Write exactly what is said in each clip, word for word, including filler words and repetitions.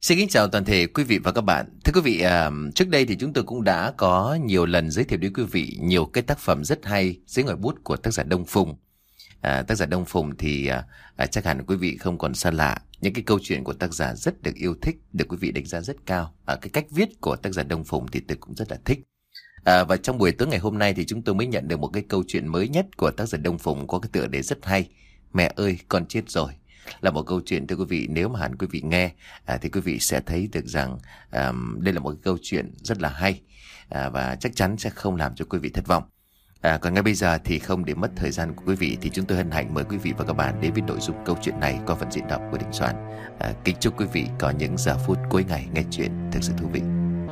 Xin kính chào toàn thể quý vị và các bạn. Thưa quý vị, à, trước đây thì chúng tôi cũng đã có nhiều lần giới thiệu đến quý vị nhiều cái tác phẩm rất hay dưới ngòi bút của tác giả Đông Phùng. À, tác giả Đông Phùng thì à, à, chắc hẳn quý vị không còn xa lạ. Những cái câu chuyện của tác giả rất được yêu thích, được quý vị đánh giá rất cao. À, cái cách viết của tác giả Đông Phùng thì tôi cũng rất là thích. À, và trong buổi tối ngày hôm nay thì chúng tôi mới nhận được một cái câu chuyện mới nhất của tác giả Đông Phùng có cái tựa đề rất hay. Mẹ ơi, con chết rồi. Là một câu chuyện, thưa quý vị, nếu mà hẳn quý vị nghe à, thì quý vị sẽ thấy được rằng à, đây là một cái câu chuyện rất là hay à, và chắc chắn sẽ không làm cho quý vị thất vọng. À, còn ngay bây giờ thì không để mất thời gian của quý vị thì chúng tôi hân hạnh mời quý vị và các bạn đến với nội dung câu chuyện này qua phần diễn đọc của Đình Soạn. À, kính chúc quý vị có những giờ phút cuối ngày nghe chuyện thực sự thú vị.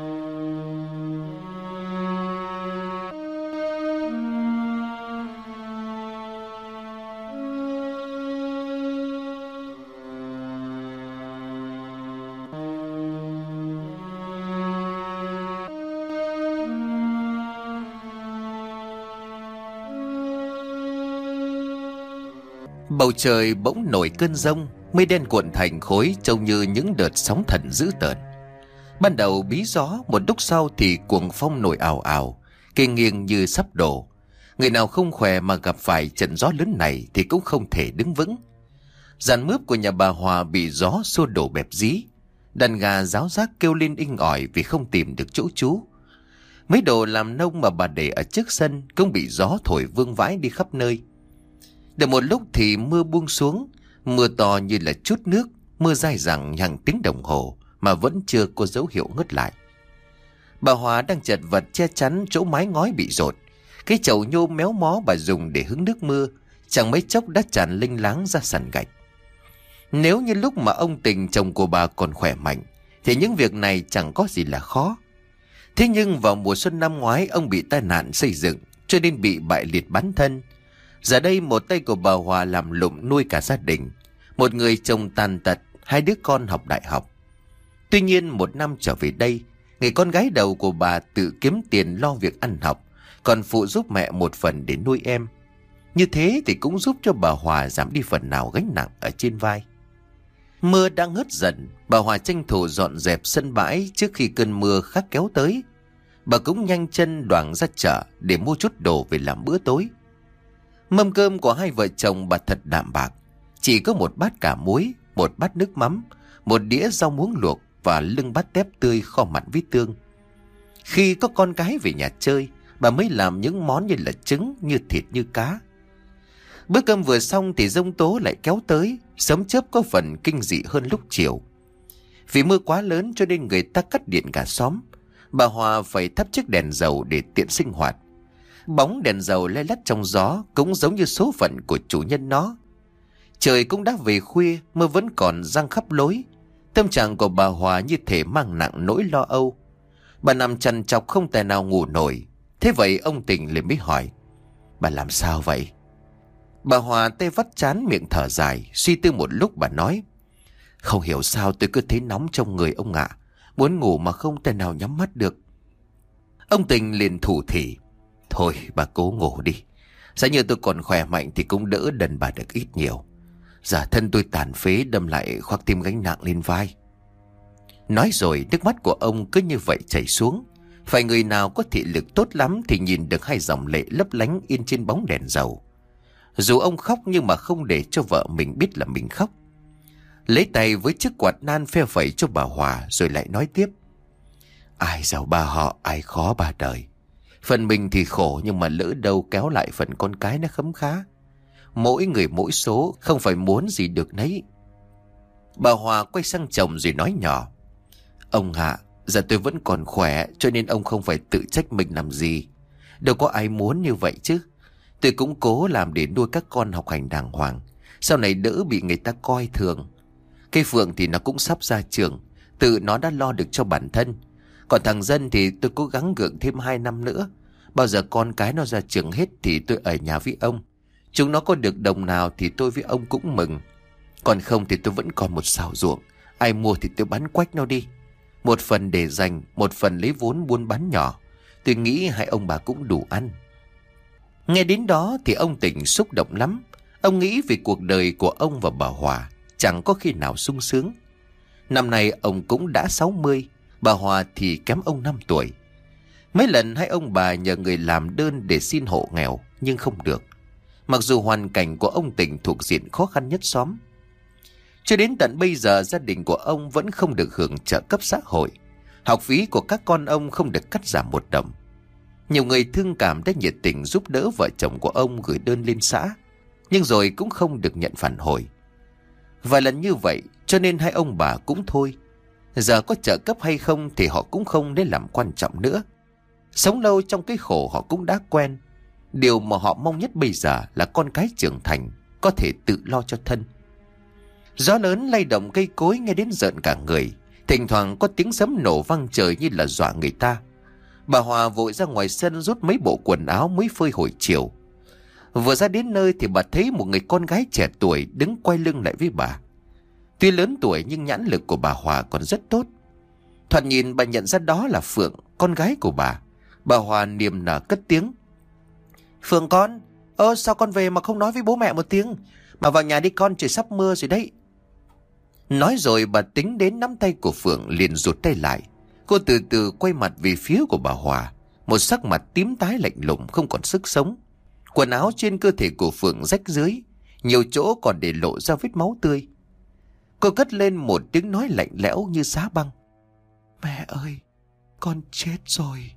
Bầu trời bỗng nổi cơn giông, mây đen cuộn thành khối trông như những đợt sóng thần dữ tợn. Ban đầu bí gió, một lúc sau thì cuồng phong nổi ào ào, cây nghiêng như sắp đổ. Người nào không khỏe mà gặp phải trận gió lớn này thì cũng không thể đứng vững. Giàn mướp của nhà bà Hòa bị gió xô đổ bẹp dí, đàn gà ráo rác kêu lên inh ỏi vì không tìm được chỗ trú. Mấy đồ làm nông mà bà để ở trước sân cũng bị gió thổi vương vãi đi khắp nơi. Được một lúc thì mưa buông xuống, mưa to như là chút nước, mưa dai dẳng hàng tiếng đồng hồ mà vẫn chưa có dấu hiệu ngớt lại. Bà Hòa đang chật vật che chắn chỗ mái ngói bị dột, cái chậu nhô méo mó bà dùng để hứng nước mưa, chẳng mấy chốc đã tràn linh láng ra sàn gạch. Nếu như lúc mà ông Tình chồng của bà còn khỏe mạnh thì những việc này chẳng có gì là khó. Thế nhưng vào mùa xuân năm ngoái ông bị tai nạn xây dựng cho nên bị bại liệt bán thân. Giờ đây một tay của bà Hòa làm lụng nuôi cả gia đình, một người chồng tàn tật, hai đứa con học đại học. Tuy nhiên một năm trở về đây, người con gái đầu của bà tự kiếm tiền lo việc ăn học, còn phụ giúp mẹ một phần để nuôi em. Như thế thì cũng giúp cho bà Hòa giảm đi phần nào gánh nặng ở trên vai. Mưa đang ngớt dần, bà Hòa tranh thủ dọn dẹp sân bãi trước khi cơn mưa khác kéo tới. Bà cũng nhanh chân đoảng ra chợ để mua chút đồ về làm bữa tối. Mâm cơm của hai vợ chồng bà thật đạm bạc, chỉ có một bát cà muối, một bát nước mắm, một đĩa rau muống luộc và lưng bát tép tươi kho mặn với tương. Khi có con gái về nhà chơi, bà mới làm những món như là trứng, như thịt, như cá. Bữa cơm vừa xong thì giông tố lại kéo tới, sấm chớp có phần kinh dị hơn lúc chiều. Vì mưa quá lớn cho nên người ta cắt điện cả xóm. Bà Hòa phải thắp chiếc đèn dầu để tiện sinh hoạt. Bóng đèn dầu lay lắt trong gió cũng giống như số phận của chủ nhân nó. Trời cũng đã về khuya, mưa vẫn còn giăng khắp lối. Tâm trạng của bà Hòa như thể mang nặng nỗi lo âu. Bà nằm trằn trọc không thể nào ngủ nổi. Thế vậy ông Tình liền mới hỏi: "Bà làm sao vậy?" Bà Hòa tay vắt trán miệng thở dài, suy tư một lúc bà nói: "Không hiểu sao tôi cứ thấy nóng trong người ông ạ. Muốn ngủ mà không thể nào nhắm mắt được." Ông Tình liền thủ thỉ: "Thôi bà cố ngủ đi. Giả như tôi còn khỏe mạnh thì cũng đỡ đần bà được ít nhiều. Giả thân tôi tàn phế đâm lại khoác thêm gánh nặng lên vai." Nói rồi nước mắt của ông cứ như vậy chảy xuống. Phải người nào có thị lực tốt lắm thì nhìn được hai dòng lệ lấp lánh in trên bóng đèn dầu. Dù ông khóc nhưng mà không để cho vợ mình biết là mình khóc. Lấy tay với chiếc quạt nan phe phẩy cho bà Hòa rồi lại nói tiếp: "Ai giàu ba họ, ai khó ba đời. Phần mình thì khổ nhưng mà lỡ đâu kéo lại phần con cái nó khấm khá. Mỗi người mỗi số, không phải muốn gì được nấy." Bà Hòa quay sang chồng rồi nói nhỏ: "Ông ạ, giờ tôi vẫn còn khỏe cho nên ông không phải tự trách mình làm gì. Đâu có ai muốn như vậy chứ. Tôi cũng cố làm để nuôi các con học hành đàng hoàng, sau này đỡ bị người ta coi thường. Cây Phượng thì nó cũng sắp ra trường, tự nó đã lo được cho bản thân. Còn thằng Dân thì tôi cố gắng gượng thêm hai năm nữa. Bao giờ con cái nó ra trường hết thì tôi ở nhà với ông. Chúng nó có được đồng nào thì tôi với ông cũng mừng. Còn không thì tôi vẫn còn một sào ruộng, ai mua thì tôi bán quách nó đi. Một phần để dành, một phần lấy vốn buôn bán nhỏ. Tôi nghĩ hai ông bà cũng đủ ăn." Nghe đến đó thì ông Tình xúc động lắm. Ông nghĩ về cuộc đời của ông và bà Hòa chẳng có khi nào sung sướng. Năm nay ông cũng đã sáu mươi, bà Hòa thì kém ông năm tuổi. Mấy lần hai ông bà nhờ người làm đơn để xin hộ nghèo nhưng không được, mặc dù hoàn cảnh của ông Tình thuộc diện khó khăn nhất xóm. Cho đến tận bây giờ gia đình của ông vẫn không được hưởng trợ cấp xã hội. Học phí của các con ông không được cắt giảm một đồng. Nhiều người thương cảm đã nhiệt tình giúp đỡ vợ chồng của ông gửi đơn lên xã, nhưng rồi cũng không được nhận phản hồi. Vài lần như vậy cho nên hai ông bà cũng thôi. Giờ có trợ cấp hay không thì họ cũng không nên làm quan trọng nữa. Sống lâu trong cái khổ họ cũng đã quen. Điều mà họ mong nhất bây giờ là con cái trưởng thành, có thể tự lo cho thân. Gió lớn lay động cây cối nghe đến rợn cả người. Thỉnh thoảng có tiếng sấm nổ vang trời như là dọa người ta. Bà Hòa vội ra ngoài sân rút mấy bộ quần áo mới phơi hồi chiều. Vừa ra đến nơi thì bà thấy một người con gái trẻ tuổi đứng quay lưng lại với bà. Tuy lớn tuổi nhưng nhãn lực của bà Hòa còn rất tốt. Thoạt nhìn bà nhận ra đó là Phượng, con gái của bà. Bà Hòa niềm nở cất tiếng: "Phượng con, ơ sao con về mà không nói với bố mẹ một tiếng? Mà vào nhà đi con, trời sắp mưa rồi đấy." Nói rồi bà tính đến nắm tay của Phượng liền rụt tay lại. Cô từ từ quay mặt về phía của bà Hòa, một sắc mặt tím tái lạnh lùng không còn sức sống. Quần áo trên cơ thể của Phượng rách rưới, nhiều chỗ còn để lộ ra vết máu tươi. Cô cất lên một tiếng nói lạnh lẽo như xá băng: "Mẹ ơi, con chết rồi."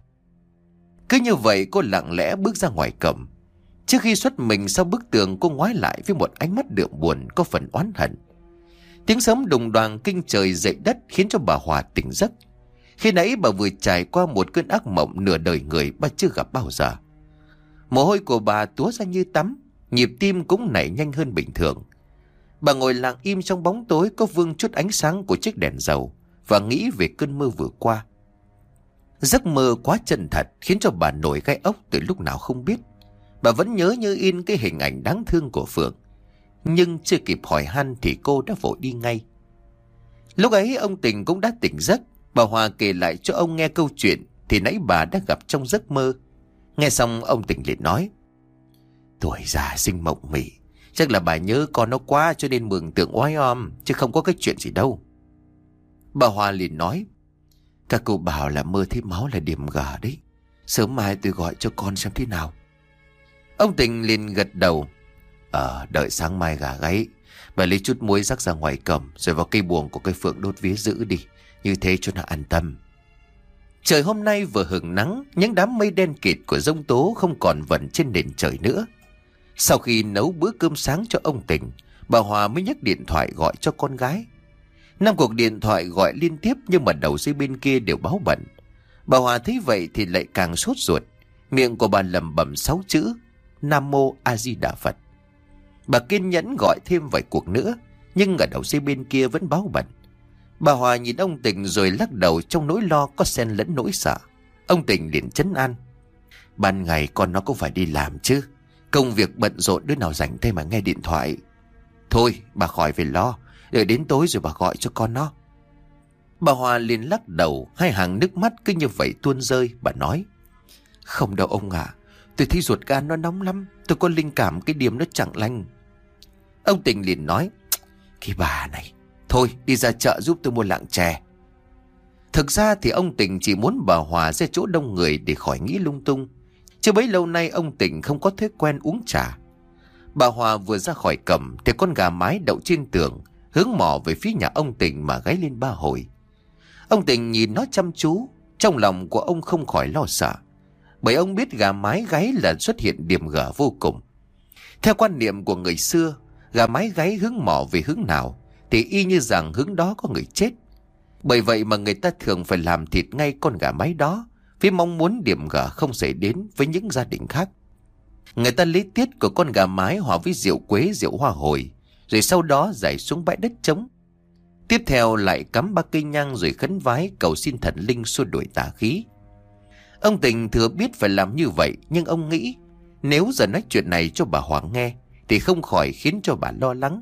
Cứ như vậy cô lặng lẽ bước ra ngoài cổng. Trước khi xuất mình sau bức tường, cô ngoái lại với một ánh mắt đượm buồn có phần oán hận. Tiếng sấm đùng đoàng kinh trời dậy đất khiến cho bà Hòa tỉnh giấc. Khi nãy bà vừa trải qua một cơn ác mộng nửa đời người bà chưa gặp bao giờ. Mồ hôi của bà túa ra như tắm, nhịp tim cũng nảy nhanh hơn bình thường. Bà ngồi lặng im trong bóng tối có vương chút ánh sáng của chiếc đèn dầu và nghĩ về cơn mơ vừa qua. Giấc mơ quá chân thật khiến cho bà nổi gai ốc từ lúc nào không biết. Bà vẫn nhớ như in cái hình ảnh đáng thương của Phượng, nhưng chưa kịp hỏi han thì cô đã vội đi ngay. Lúc ấy ông Tình cũng đã tỉnh giấc. Bà Hòa kể lại cho ông nghe câu chuyện thì nãy bà đã gặp trong giấc mơ. Nghe xong ông Tình liền nói: "Tuổi già sinh mộng mị, chắc là bà nhớ con nó quá cho nên mường tượng oái om, chứ không có cái chuyện gì đâu." Bà Hòa liền nói: "Các cô bảo là mơ thấy máu là điểm gà đấy. Sớm mai tôi gọi cho con xem thế nào." Ông Tình liền gật đầu: Ờ đợi sáng mai gà gáy, bà lấy chút muối rắc ra ngoài cổng, rồi vào cây buồng của cây Phượng đốt vía giữ đi, như thế cho nó an tâm. Trời hôm nay vừa hửng nắng, những đám mây đen kịt của giông tố không còn vẩn trên nền trời nữa. Sau khi nấu bữa cơm sáng cho ông Tình, bà Hòa mới nhấc điện thoại gọi cho con gái. Năm cuộc điện thoại gọi liên tiếp nhưng mà đầu dây bên kia đều báo bận. Bà Hòa thấy vậy thì lại càng sốt ruột. Miệng của bà lẩm bẩm sáu chữ: Nam Mô A Di Đà Phật. Bà kiên nhẫn gọi thêm vài cuộc nữa, nhưng ở đầu dây bên kia vẫn báo bận. Bà Hòa nhìn ông Tình rồi lắc đầu trong nỗi lo có xen lẫn nỗi sợ. Ông Tình liền trấn an: Ban ngày con nó cũng phải đi làm chứ, công việc bận rộn đứa nào rảnh tay mà nghe điện thoại. Thôi bà khỏi phải lo, đợi đến tối rồi bà gọi cho con nó. Bà Hòa liền lắc đầu, hai hàng nước mắt cứ như vậy tuôn rơi. Bà nói: Không đâu ông ạ, à, tôi thấy ruột gan nó nóng lắm, tôi có linh cảm cái điểm nó chẳng lành. Ông Tình liền nói: Cái bà này, thôi đi ra chợ giúp tôi mua lạng chè. Thực ra thì ông Tình chỉ muốn bà Hòa ra chỗ đông người để khỏi nghĩ lung tung, chứ bấy lâu nay ông Tình không có thói quen uống trà. Bà Hòa vừa ra khỏi cổng thì con gà mái đậu trên tường hướng mỏ về phía nhà ông Tình mà gáy lên ba hồi. Ông Tình nhìn nó chăm chú, trong lòng của ông không khỏi lo sợ, bởi ông biết gà mái gáy là xuất hiện điểm gở vô cùng. Theo quan niệm của người xưa, gà mái gáy hướng mỏ về hướng nào thì y như rằng hướng đó có người chết. Bởi vậy mà người ta thường phải làm thịt ngay con gà mái đó, vì mong muốn điểm gở không xảy đến với những gia đình khác. Người ta lấy tiết của con gà mái hòa với rượu quế, rượu hoa hồi, rồi sau đó rải xuống bãi đất trống. Tiếp theo lại cắm ba cây nhang rồi khấn vái cầu xin thần linh xua đuổi tà khí. Ông Tình thừa biết phải làm như vậy, nhưng ông nghĩ nếu giờ nói chuyện này cho bà Hoàng nghe thì không khỏi khiến cho bà lo lắng.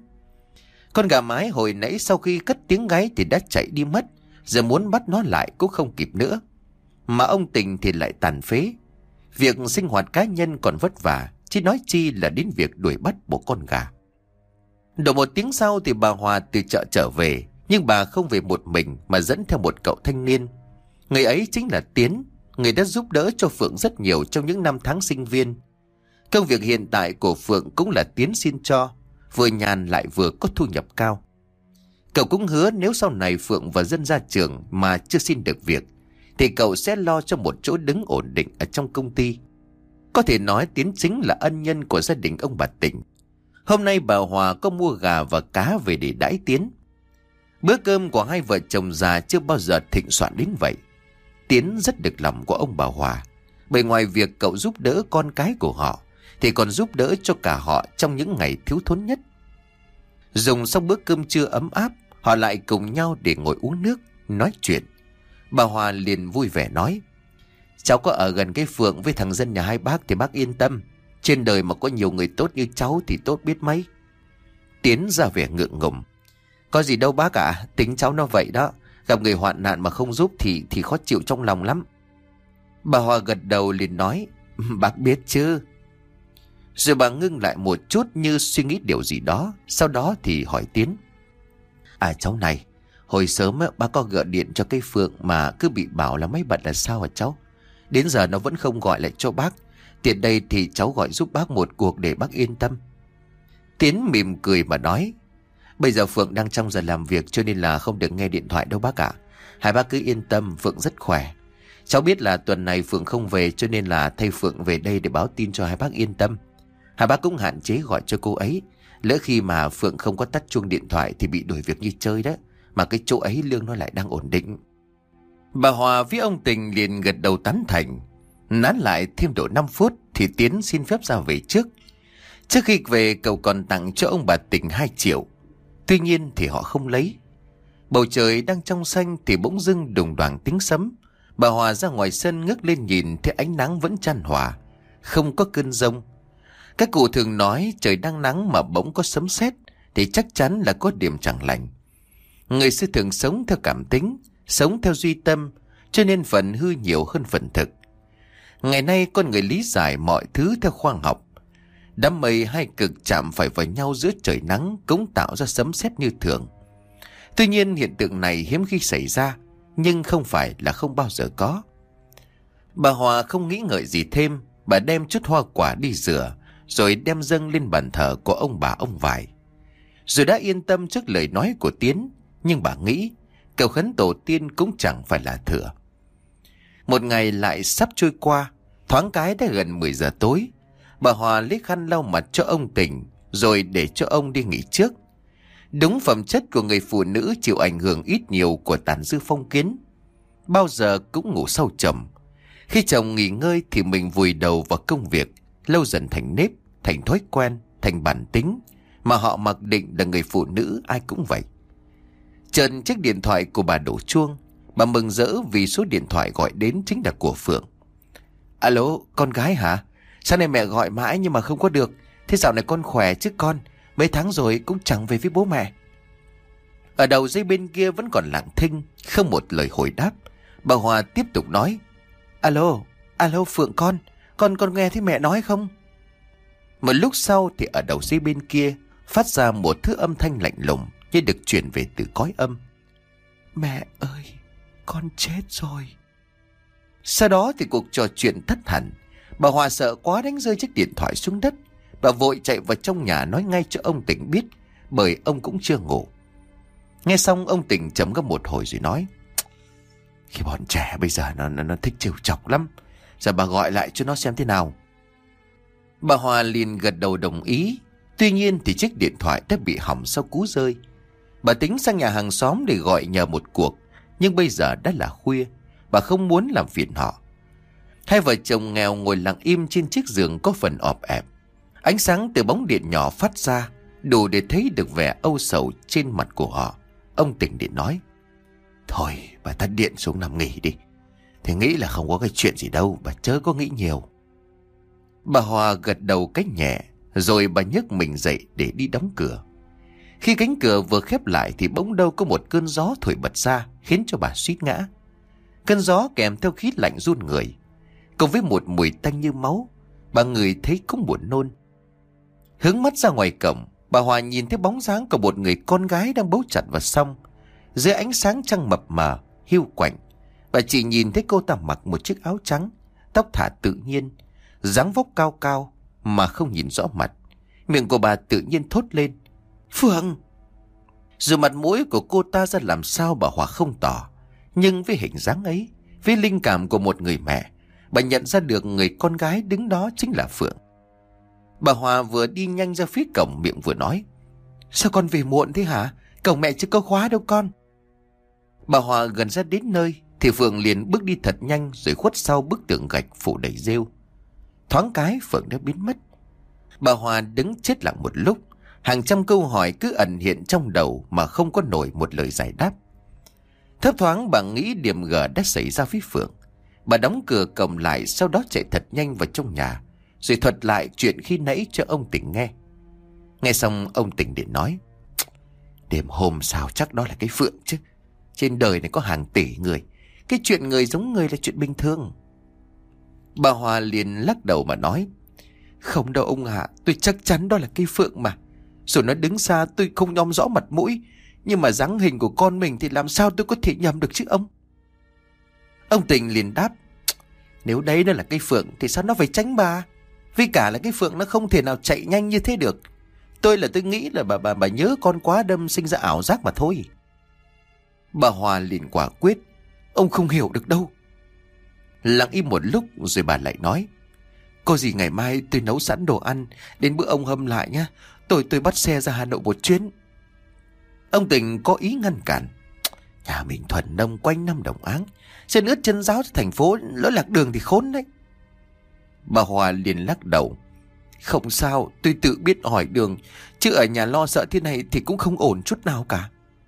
Con gà mái hồi nãy sau khi cất tiếng gáy thì đã chạy đi mất, giờ muốn bắt nó lại cũng không kịp nữa. Mà ông Tình thì lại tàn phế. Việc sinh hoạt cá nhân còn vất vả, chứ nói chi là đến việc đuổi bắt bộ con gà. Độ một tiếng sau thì bà Hòa từ chợ trở về. Nhưng bà không về một mình mà dẫn theo một cậu thanh niên. Người ấy chính là Tiến, người đã giúp đỡ cho Phượng rất nhiều trong những năm tháng sinh viên. Công việc hiện tại của Phượng cũng là Tiến xin cho, vừa nhàn lại vừa có thu nhập cao. Cậu cũng hứa nếu sau này Phượng và Dân ra trường mà chưa xin được việc thì cậu sẽ lo cho một chỗ đứng ổn định ở trong công ty. Có thể nói Tiến chính là ân nhân của gia đình ông bà Tỉnh. Hôm nay bà Hòa có mua gà và cá về để đãi Tiến. Bữa cơm của hai vợ chồng già chưa bao giờ thịnh soạn đến vậy. Tiến rất được lòng của ông bà Hòa, bởi ngoài việc cậu giúp đỡ con cái của họ thì còn giúp đỡ cho cả họ trong những ngày thiếu thốn nhất. Dùng xong bữa cơm trưa ấm áp, họ lại cùng nhau để ngồi uống nước, nói chuyện. Bà Hòa liền vui vẻ nói: cháu có ở gần cái Phượng với thằng Dân nhà hai bác thì bác yên tâm. Trên đời mà có nhiều người tốt như cháu thì tốt biết mấy. Tiến ra vẻ ngượng ngùng: có gì đâu bác ạ, tính cháu nó vậy đó. Gặp người hoạn nạn mà không giúp thì thì khó chịu trong lòng lắm. Bà Hòa gật đầu liền nói: bác biết chứ. Rồi bà ngưng lại một chút như suy nghĩ điều gì đó. Sau đó thì hỏi Tiến: à cháu này, hồi sớm á, bác có gọi điện cho cái Phượng mà cứ bị bảo là máy bận là sao hả cháu? Đến giờ nó vẫn không gọi lại cho bác. Tiện đây thì cháu gọi giúp bác một cuộc để bác yên tâm. Tiến mỉm cười mà nói: bây giờ Phượng đang trong giờ làm việc cho nên là không được nghe điện thoại đâu bác ạ. Hai bác cứ yên tâm, Phượng rất khỏe. Cháu biết là tuần này Phượng không về cho nên là thay Phượng về đây để báo tin cho hai bác yên tâm. Hai bác cũng hạn chế gọi cho cô ấy. Lỡ khi mà Phượng không có tắt chuông điện thoại thì bị đuổi việc như chơi đó. Mà cái chỗ ấy lương nó lại đang ổn định. Bà Hòa với ông Tình liền gật đầu tán thành. Nán lại thêm độ năm phút thì Tiến xin phép ra về trước. Trước khi về cậu còn tặng cho ông bà Tình hai triệu. Tuy nhiên thì họ không lấy. Bầu trời đang trong xanh thì bỗng dưng đùng đoàng tiếng sấm. Bà Hòa ra ngoài sân ngước lên nhìn thấy ánh nắng vẫn chan hòa, không có cơn giông. Các cụ thường nói trời đang nắng mà bỗng có sấm sét thì chắc chắn là có điểm chẳng lành. Người xưa thường sống theo cảm tính, sống theo duy tâm, cho nên phần hư nhiều hơn phần thực. Ngày nay con người lý giải mọi thứ theo khoa học. Đám mây hai cực chạm phải vào nhau giữa trời nắng cũng tạo ra sấm sét như thường. Tuy nhiên hiện tượng này hiếm khi xảy ra, nhưng không phải là không bao giờ có. Bà Hòa không nghĩ ngợi gì thêm, bà đem chút hoa quả đi rửa, rồi đem dâng lên bàn thờ của ông bà ông Vải. Rồi đã yên tâm trước lời nói của Tiến, nhưng bà nghĩ cầu khấn tổ tiên cũng chẳng phải là thừa. Một ngày lại sắp trôi qua, thoáng cái đã gần mười giờ tối. Bà Hòa lấy khăn lau mặt cho ông Tình, rồi để cho ông đi nghỉ trước. Đúng phẩm chất của người phụ nữ chịu ảnh hưởng ít nhiều của tàn dư phong kiến. Bao giờ cũng ngủ sau chồng. Khi chồng nghỉ ngơi thì mình vùi đầu vào công việc, lâu dần thành nếp, thành thói quen, thành bản tính, mà họ mặc định là người phụ nữ ai cũng vậy. Chợt chiếc điện thoại của bà đổ chuông. Bà mừng rỡ vì số điện thoại gọi đến chính là của Phượng. Alo, con gái hả? Sáng nay mẹ gọi mãi nhưng mà không có được. Thế dạo này con khỏe chứ con? Mấy tháng rồi cũng chẳng về với bố mẹ. Ở đầu dây bên kia vẫn còn lặng thinh, không một lời hồi đáp. Bà Hòa tiếp tục nói: Alo, alo Phượng con, con con nghe thấy mẹ nói không? Một lúc sau thì ở đầu dây bên kia phát ra một thứ âm thanh lạnh lùng như được chuyển về từ cõi âm. Mẹ ơi, con chết rồi. Sau đó thì cuộc trò chuyện thất hẳn. Bà Hòa sợ quá đánh rơi chiếc điện thoại xuống đất. Bà vội chạy vào trong nhà nói ngay cho ông Tỉnh biết, bởi ông cũng chưa ngủ. Nghe xong ông Tỉnh trầm ngâm một hồi rồi nói: Khi bọn trẻ bây giờ nó, nó, nó thích trêu chọc lắm. Giờ bà gọi lại cho nó xem thế nào. Bà Hòa liền gật đầu đồng ý. Tuy nhiên thì chiếc điện thoại đã bị hỏng sau cú rơi. Bà tính sang nhà hàng xóm để gọi nhờ một cuộc, nhưng bây giờ đã là khuya, bà không muốn làm phiền họ. Hai vợ chồng nghèo ngồi lặng im trên chiếc giường có phần ọp ẹp. Ánh sáng từ bóng điện nhỏ phát ra đủ để thấy được vẻ âu sầu trên mặt của họ. Ông Tỉnh điện nói: Thôi bà tắt điện xuống nằm nghỉ đi. Thì nghĩ là không có cái chuyện gì đâu, bà chớ có nghĩ nhiều. Bà Hòa gật đầu cách nhẹ, rồi bà nhấc mình dậy để đi đóng cửa. Khi cánh cửa vừa khép lại thì bỗng đâu có một cơn gió thổi bật ra, khiến cho bà suýt ngã. Cơn gió kèm theo khí lạnh run người, cùng với một mùi tanh như máu. Bà ngửi thấy cũng buồn nôn. Hướng mắt ra ngoài cổng, bà Hòa nhìn thấy bóng dáng của một người con gái đang bấu chặt vào song. Dưới ánh sáng trăng mập mờ, hiu quạnh, bà chỉ nhìn thấy cô ta mặc một chiếc áo trắng, tóc thả tự nhiên, dáng vóc cao cao mà không nhìn rõ mặt. Miệng của bà tự nhiên thốt lên: Phượng! Dù mặt mũi của cô ta ra làm sao bà Hòa không tỏ, nhưng với hình dáng ấy, với linh cảm của một người mẹ, bà nhận ra được người con gái đứng đó chính là Phượng. Bà Hòa vừa đi nhanh ra phía cổng, miệng vừa nói: Sao con về muộn thế hả? Cổng mẹ chưa có khóa đâu con. Bà Hòa gần ra đến nơi thì Phượng liền bước đi thật nhanh, rồi khuất sau bức tường gạch phủ đầy rêu. Thoáng cái Phượng đã biến mất. Bà Hòa đứng chết lặng một lúc, hàng trăm câu hỏi cứ ẩn hiện trong đầu mà không có nổi một lời giải đáp. Thấp thoáng bà nghĩ điểm gở đã xảy ra với Phượng. Bà đóng cửa cổng lại, sau đó chạy thật nhanh vào trong nhà, rồi thuật lại chuyện khi nãy cho ông Tỉnh nghe. Nghe xong ông Tỉnh điện nói: Đêm hôm sao chắc đó là cái Phượng chứ. Trên đời này có hàng tỷ người, cái chuyện người giống người là chuyện bình thường. Bà Hòa liền lắc đầu mà nói: Không đâu ông ạ, tôi chắc chắn đó là cây Phượng mà. Rồi nó đứng xa tôi không nhòm rõ mặt mũi, nhưng mà dáng hình của con mình thì làm sao tôi có thể nhầm được chứ ông. Ông Tình liền đáp: Nếu đấy nó là cây Phượng thì sao nó phải tránh bà? Vì cả là cái Phượng nó không thể nào chạy nhanh như thế được. Tôi là tôi nghĩ là bà bà bà nhớ con quá đâm sinh ra ảo giác mà thôi. Bà Hòa liền quả quyết: Ông không hiểu được đâu. Lặng im một lúc rồi bà lại nói: Có gì ngày mai tôi nấu sẵn đồ ăn, đến bữa ông hâm lại nhá. Tôi tôi bắt xe ra Hà Nội một chuyến. Ông Tình có ý ngăn cản: Nhà mình thuần nông quanh năm đồng áng, chân ướt chân ráo thành phố, lỡ lạc đường thì khốn đấy. Bà Hòa liền lắc đầu: Không sao, tôi tự biết hỏi đường, chứ ở nhà lo sợ thế này thì cũng không ổn chút nào cả.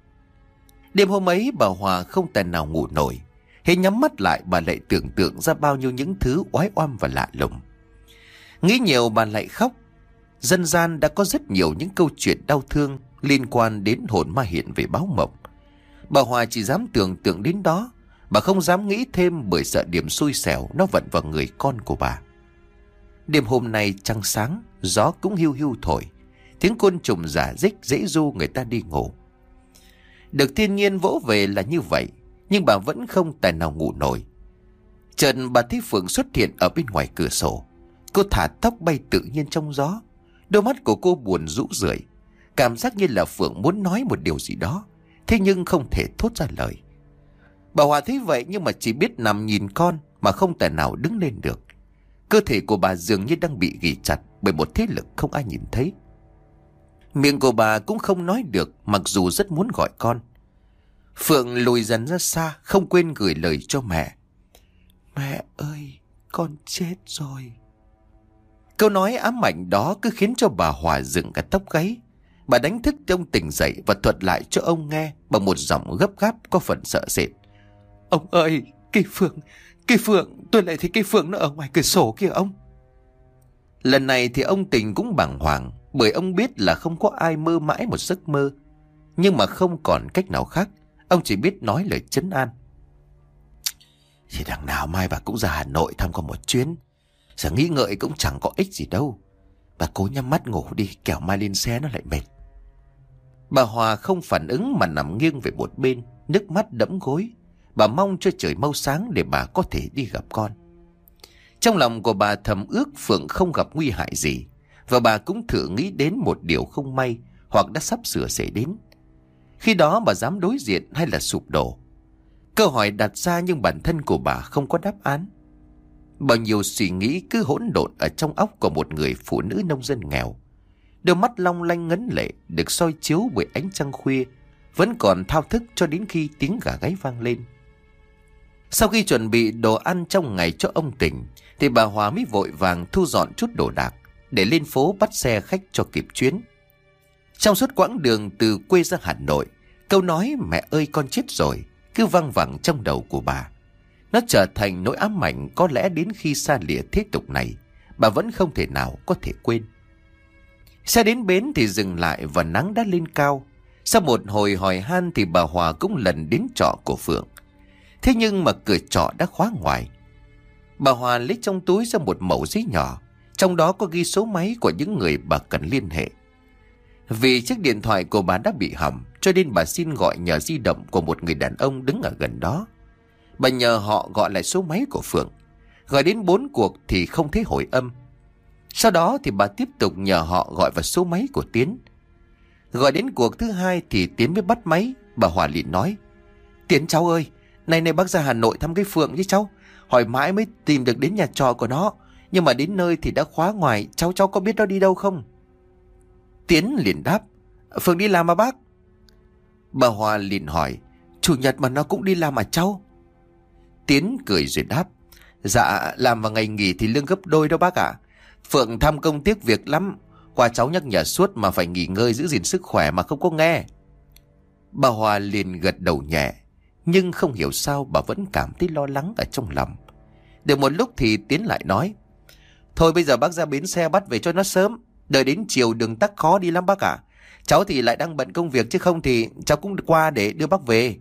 Đêm hôm ấy bà Hòa không tài nào ngủ nổi. Hễ nhắm mắt lại bà lại tưởng tượng ra bao nhiêu những thứ oái oăm và lạ lùng. Nghĩ nhiều bà lại khóc. Dân gian đã có rất nhiều những câu chuyện đau thương liên quan đến hồn ma hiện về báo mộng. Bà Hòa chỉ dám tưởng tượng đến đó, bà không dám nghĩ thêm bởi sợ điểm xui xẻo nó vận vào người con của bà. Đêm hôm nay trăng sáng, gió cũng hiu hiu thổi, tiếng côn trùng rả rích dễ ru người ta đi ngủ. Được thiên nhiên vỗ về là như vậy, nhưng bà vẫn không tài nào ngủ nổi. Chợt bà thấy Phượng xuất hiện ở bên ngoài cửa sổ. Cô thả tóc bay tự nhiên trong gió, đôi mắt của cô buồn rũ rượi, cảm giác như là Phượng muốn nói một điều gì đó, thế nhưng không thể thốt ra lời. Bà Hòa thấy vậy nhưng mà chỉ biết nằm nhìn con mà không thể nào đứng lên được. Cơ thể của bà dường như đang bị ghì chặt bởi một thế lực không ai nhìn thấy. Miệng của bà cũng không nói được, mặc dù rất muốn gọi con. Phượng lùi dần ra xa, không quên gửi lời cho mẹ: Mẹ ơi, con chết rồi. Câu nói ám ảnh đó cứ khiến cho bà Hòa dựng cả tóc gáy. Bà đánh thức ông tỉnh dậy và thuật lại cho ông nghe bằng một giọng gấp gáp có phần sợ sệt: Ông ơi, cây Phượng, cây Phượng, tôi lại thấy cây Phượng nó ở ngoài cửa sổ kìa ông. Lần này thì ông Tình cũng bàng hoàng, bởi ông biết là không có ai mơ mãi một giấc mơ. Nhưng mà không còn cách nào khác, ông chỉ biết nói lời trấn an: Thì đằng nào mai bà cũng ra Hà Nội thăm con một chuyến, giờ nghĩ ngợi cũng chẳng có ích gì đâu. Bà cố nhắm mắt ngủ đi, kẻo mai lên xe nó lại mệt. Bà Hòa không phản ứng mà nằm nghiêng về một bên, nước mắt đẫm gối. Bà mong cho trời mau sáng để bà có thể đi gặp con. Trong lòng của bà thầm ước Phượng không gặp nguy hại gì, và bà cũng thử nghĩ đến một điều không may hoặc đã sắp sửa xảy đến. Khi đó bà dám đối diện hay là sụp đổ? Câu hỏi đặt ra nhưng bản thân của bà không có đáp án. Bao nhiêu suy nghĩ cứ hỗn độn ở trong óc của một người phụ nữ nông dân nghèo. Đôi mắt long lanh ngấn lệ được soi chiếu bởi ánh trăng khuya vẫn còn thao thức cho đến khi tiếng gà gáy vang lên. Sau khi chuẩn bị đồ ăn trong ngày cho ông Tình thì bà Hòa mới vội vàng thu dọn chút đồ đạc để lên phố bắt xe khách cho kịp chuyến. Trong suốt quãng đường từ quê ra Hà Nội, câu nói "mẹ ơi con chết rồi" cứ văng vẳng trong đầu của bà. Nó trở thành nỗi ám ảnh có lẽ đến khi xa lìa thế tục này, bà vẫn không thể nào có thể quên. Xe đến bến thì dừng lại và nắng đã lên cao. Sau một hồi hỏi han thì bà Hòa cũng lần đến trọ của Phượng. Thế nhưng mà cửa trọ đã khóa ngoài. Bà Hòa lấy trong túi ra một mẩu giấy nhỏ, trong đó có ghi số máy của những người bà cần liên hệ. Vì chiếc điện thoại của bà đã bị hỏng, cho nên bà xin gọi nhờ di động của một người đàn ông đứng ở gần đó. Bà nhờ họ gọi lại số máy của Phượng. Gọi đến bốn cuộc thì không thấy hồi âm. Sau đó thì bà tiếp tục nhờ họ gọi vào số máy của Tiến. Gọi đến cuộc thứ hai thì Tiến mới bắt máy. Bà Hòa liền nói: Tiến cháu ơi, nay nay bác ra Hà Nội thăm cái Phượng với cháu. Hỏi mãi mới tìm được đến nhà trọ của nó, nhưng mà đến nơi thì đã khóa ngoài. Cháu cháu có biết nó đi đâu không? Tiến liền đáp: Phượng đi làm mà bác. Bà Hòa liền hỏi: Chủ nhật mà nó cũng đi làm à cháu? Tiến cười rồi đáp: Dạ, làm vào ngày nghỉ thì lương gấp đôi đó bác ạ. Phượng tham công tiếc việc lắm. Qua cháu nhắc nhở suốt mà phải nghỉ ngơi giữ gìn sức khỏe mà không có nghe. Bà Hòa liền gật đầu nhẹ, nhưng không hiểu sao bà vẫn cảm thấy lo lắng ở trong lòng. Được một lúc thì Tiến lại nói: Thôi bây giờ bác ra bến xe bắt về cho nó sớm. Đợi đến chiều đường tắc khó đi lắm bác ạ. Cháu thì lại đang bận công việc, chứ không thì cháu cũng qua để đưa bác về.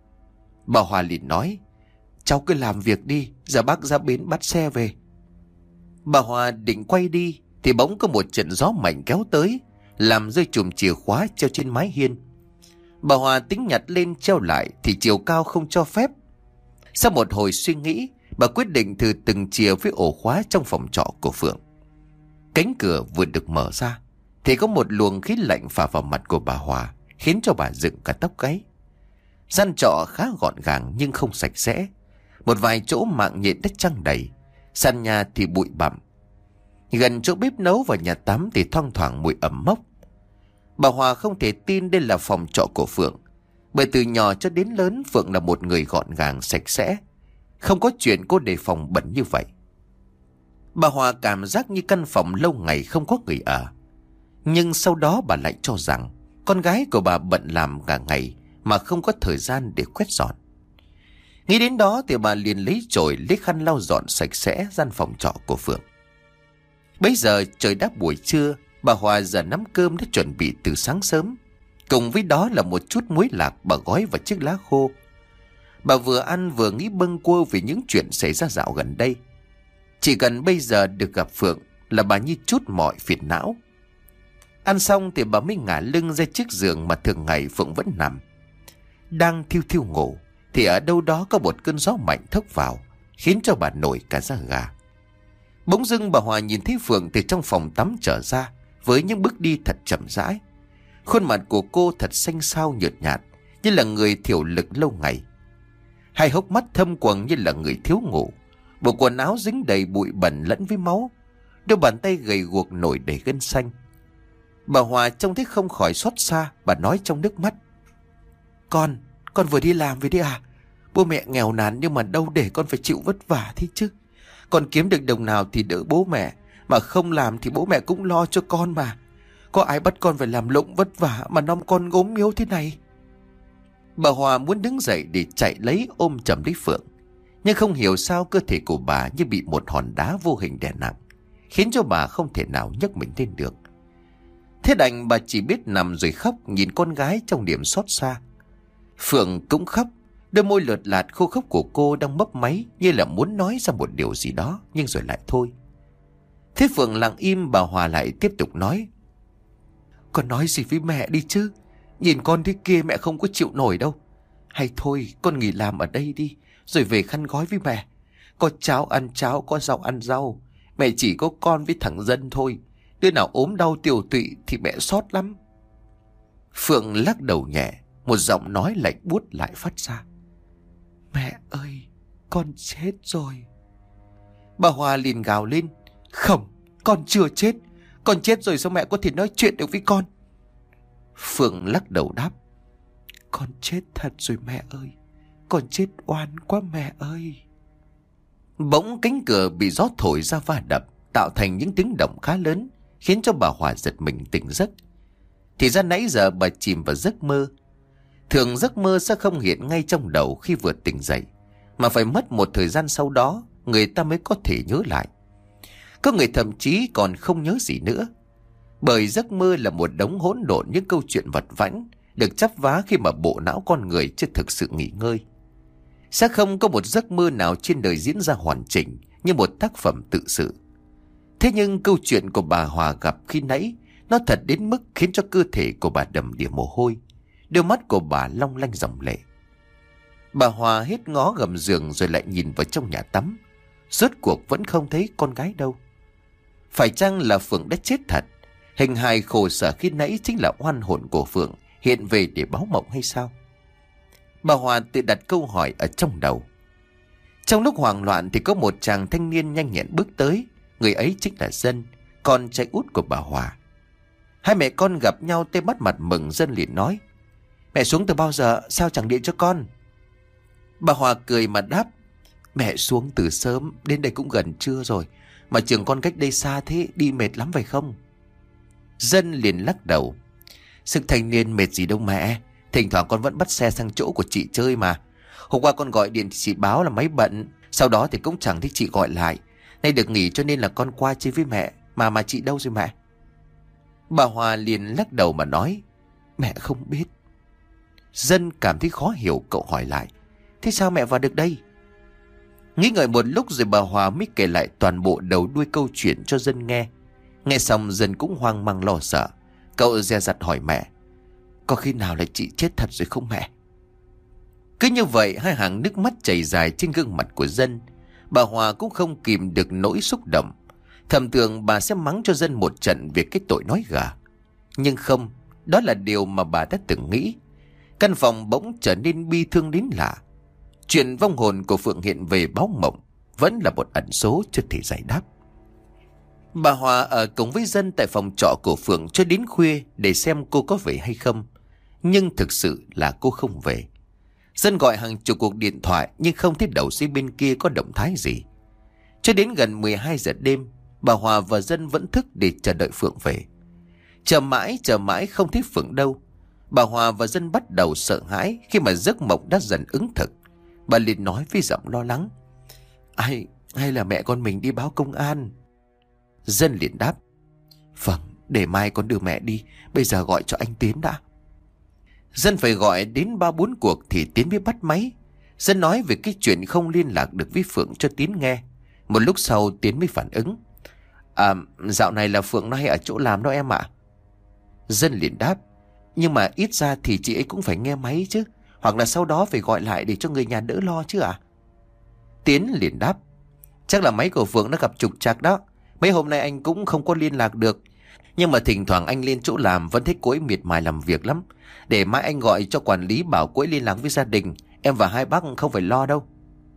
Bà Hòa liền nói: Cháu cứ làm việc đi, giờ bác ra bến bắt xe về. Bà Hòa định quay đi thì bỗng có một trận gió mạnh kéo tới, làm rơi chùm chìa khóa treo trên mái hiên. Bà Hòa tính nhặt lên treo lại thì chiều cao không cho phép. Sau một hồi suy nghĩ, bà quyết định thử từng chìa với ổ khóa trong phòng trọ của Phượng. Cánh cửa vừa được mở ra thì có một luồng khí lạnh phả vào mặt của bà Hòa, khiến cho bà dựng cả tóc gáy. Gian trọ khá gọn gàng nhưng không sạch sẽ. Một vài chỗ mạng nhện đất trăng đầy, sàn nhà thì bụi bặm. Gần chỗ bếp nấu và nhà tắm thì thoang thoảng mùi ẩm mốc. Bà Hòa không thể tin đây là phòng trọ của Phượng, bởi từ nhỏ cho đến lớn Phượng là một người gọn gàng sạch sẽ, không có chuyện cô để phòng bẩn như vậy. Bà Hòa cảm giác như căn phòng lâu ngày không có người ở. Nhưng sau đó bà lại cho rằng con gái của bà bận làm cả ngày mà không có thời gian để quét dọn. Nghĩ đến đó thì bà liền lấy chổi lấy khăn lau dọn sạch sẽ gian phòng trọ của Phượng. Bấy giờ trời đã buổi trưa. Bà Hòa giờ nắm cơm đã chuẩn bị từ sáng sớm, cùng với đó là một chút muối lạc bà gói vào chiếc lá khô. Bà vừa ăn vừa nghĩ bâng quơ về những chuyện xảy ra dạo gần đây. Chỉ cần bây giờ được gặp Phượng là bà như trút mọi phiền não. Ăn xong thì bà mới ngả lưng ra chiếc giường mà thường ngày Phượng vẫn nằm. Đang thiêu thiêu ngủ thì ở đâu đó có một cơn gió mạnh thốc vào, khiến cho bà nổi cả da gà. Bỗng dưng bà Hòa nhìn thấy Phượng từ trong phòng tắm trở ra với những bước đi thật chậm rãi. Khuôn mặt của cô thật xanh xao nhợt nhạt, như là người thiểu lực lâu ngày. Hai hốc mắt thâm quầng như là người thiếu ngủ. Bộ quần áo dính đầy bụi bẩn lẫn với máu. Đôi bàn tay gầy guộc nổi đầy gân xanh. Bà Hòa trông thấy không khỏi xót xa. Bà nói trong nước mắt: Con, con vừa đi làm về đi à? Bố mẹ nghèo nàn nhưng mà đâu để con phải chịu vất vả thế chứ. Con kiếm được đồng nào thì đỡ bố mẹ, mà không làm thì bố mẹ cũng lo cho con mà. Có ai bắt con phải làm lụng vất vả mà năm con ốm yếu thế này? Bà Hòa muốn đứng dậy để chạy lấy ôm chầm lấy Phượng, nhưng không hiểu sao cơ thể của bà như bị một hòn đá vô hình đè nặng, khiến cho bà không thể nào nhấc mình lên được. Thế đành bà chỉ biết nằm rồi khóc, nhìn con gái trong niềm xót xa. Phượng cũng khóc. Đôi môi lượt lạt khô khốc của cô đang mấp máy, như là muốn nói ra một điều gì đó, nhưng rồi lại thôi. Thế Phượng lặng im, bà Hòa lại tiếp tục nói: Con nói gì với mẹ đi chứ. Nhìn con thế kia mẹ không có chịu nổi đâu. Hay thôi con nghỉ làm ở đây đi, rồi về khăn gói với mẹ. Có cháo ăn cháo, có rau ăn rau. Mẹ chỉ có con với thằng Dân thôi. Đứa nào ốm đau tiểu tụy thì mẹ xót lắm. Phượng lắc đầu nhẹ, một giọng nói lạnh buốt lại phát ra: Mẹ ơi, con chết rồi. Bà Hòa liền gào lên: Không, con chưa chết. Con chết rồi sao mẹ có thể nói chuyện được với con? Phượng lắc đầu đáp: Con chết thật rồi mẹ ơi. Con chết oan quá mẹ ơi. Bỗng cánh cửa bị gió thổi ra va đập, tạo thành những tiếng động khá lớn, khiến cho bà Hòa giật mình tỉnh giấc. Thì ra nãy giờ bà chìm vào giấc mơ. Thường giấc mơ sẽ không hiện ngay trong đầu khi vừa tỉnh dậy, mà phải mất một thời gian sau đó người ta mới có thể nhớ lại. Có người thậm chí còn không nhớ gì nữa, bởi giấc mơ là một đống hỗn độn những câu chuyện vặt vãnh được chắp vá khi mà bộ não con người chưa thực sự nghỉ ngơi. Sẽ không có một giấc mơ nào trên đời diễn ra hoàn chỉnh như một tác phẩm tự sự. Thế nhưng câu chuyện của bà Hòa gặp khi nãy Nó thật đến mức khiến cho cơ thể của bà đầm đìa mồ hôi. Đôi mắt của bà long lanh dòng lệ. Bà Hòa hết ngó gầm giường rồi lại nhìn vào trong nhà tắm. Rốt cuộc vẫn không thấy con gái đâu. Phải chăng là Phượng đã chết thật? Hình hài khổ sở khi nãy chính là oan hồn của Phượng hiện về để báo mộng hay sao? Bà Hòa tự đặt câu hỏi ở trong đầu. Trong lúc hoảng loạn thì có một chàng thanh niên nhanh nhẹn bước tới. Người ấy chính là Dân, con trai út của bà Hòa. Hai mẹ con gặp nhau tê bắt mặt mừng. Dân liền nói: Mẹ xuống từ bao giờ, sao chẳng điện cho con? Bà Hòa cười mà đáp: Mẹ xuống từ sớm, đến đây cũng gần trưa rồi. Mà trường con cách đây xa thế, đi mệt lắm phải không? Dân liền lắc đầu: Sức thanh niên mệt gì đâu mẹ. Thỉnh thoảng con vẫn bắt xe sang chỗ của chị chơi mà. Hôm qua con gọi điện thì chị báo là máy bận. Sau đó thì cũng chẳng thấy chị gọi lại. Nay được nghỉ cho nên là con qua chơi với mẹ. Mà mà chị đâu rồi mẹ? Bà Hòa liền lắc đầu mà nói: Mẹ không biết. Dân cảm thấy khó hiểu, cậu hỏi lại: Thế sao mẹ vào được đây? Nghĩ ngợi một lúc rồi bà Hòa mới kể lại toàn bộ đầu đuôi câu chuyện cho Dân nghe. Nghe xong Dân cũng hoang mang lo sợ. Cậu dè dặt hỏi mẹ: Có khi nào là chị chết thật rồi không mẹ? Cứ như vậy hai hàng nước mắt chảy dài trên gương mặt của Dân. Bà Hòa cũng không kìm được nỗi xúc động. Thầm tưởng bà sẽ mắng cho Dân một trận về cái tội nói gà. Nhưng không, đó là điều mà bà đã từng nghĩ. Căn phòng bỗng trở nên bi thương đến lạ. Chuyện vong hồn của Phượng hiện về báo mộng vẫn là một ẩn số chưa thể giải đáp. Bà Hòa ở cùng với Dân tại phòng trọ của Phượng cho đến khuya để xem cô có về hay không. Nhưng thực sự là cô không về. Dân gọi hàng chục cuộc điện thoại nhưng không thấy đầu dây bên kia có động thái gì. Cho đến gần mười hai giờ đêm, bà Hòa và Dân vẫn thức để chờ đợi Phượng về. Chờ mãi chờ mãi không thấy Phượng đâu. Bà Hòa và Dân bắt đầu sợ hãi khi mà giấc mộng đã dần ứng thực. Bà liền nói với giọng lo lắng: Ai, hay là mẹ con mình đi báo công an? Dân liền đáp: Vâng, để mai con đưa mẹ đi. Bây giờ gọi cho anh Tiến đã. Dân phải gọi đến ba bốn cuộc thì Tiến mới bắt máy. Dân nói về cái chuyện không liên lạc được với Phượng cho Tiến nghe. Một lúc sau Tiến mới phản ứng: À, dạo này là Phượng nó hay ở chỗ làm đó em ạ. Dân liền đáp: Nhưng mà ít ra thì chị ấy cũng phải nghe máy chứ. Hoặc là sau đó phải gọi lại để cho người nhà đỡ lo chứ ạ. Tiến liền đáp: Chắc là máy của Phượng nó gặp trục trặc đó. Mấy hôm nay anh cũng không có liên lạc được. Nhưng mà thỉnh thoảng anh lên chỗ làm vẫn thấy cô ấy miệt mài làm việc lắm. Để mai anh gọi cho quản lý bảo cô ấy liên lạc với gia đình. Em và hai bác không phải lo đâu.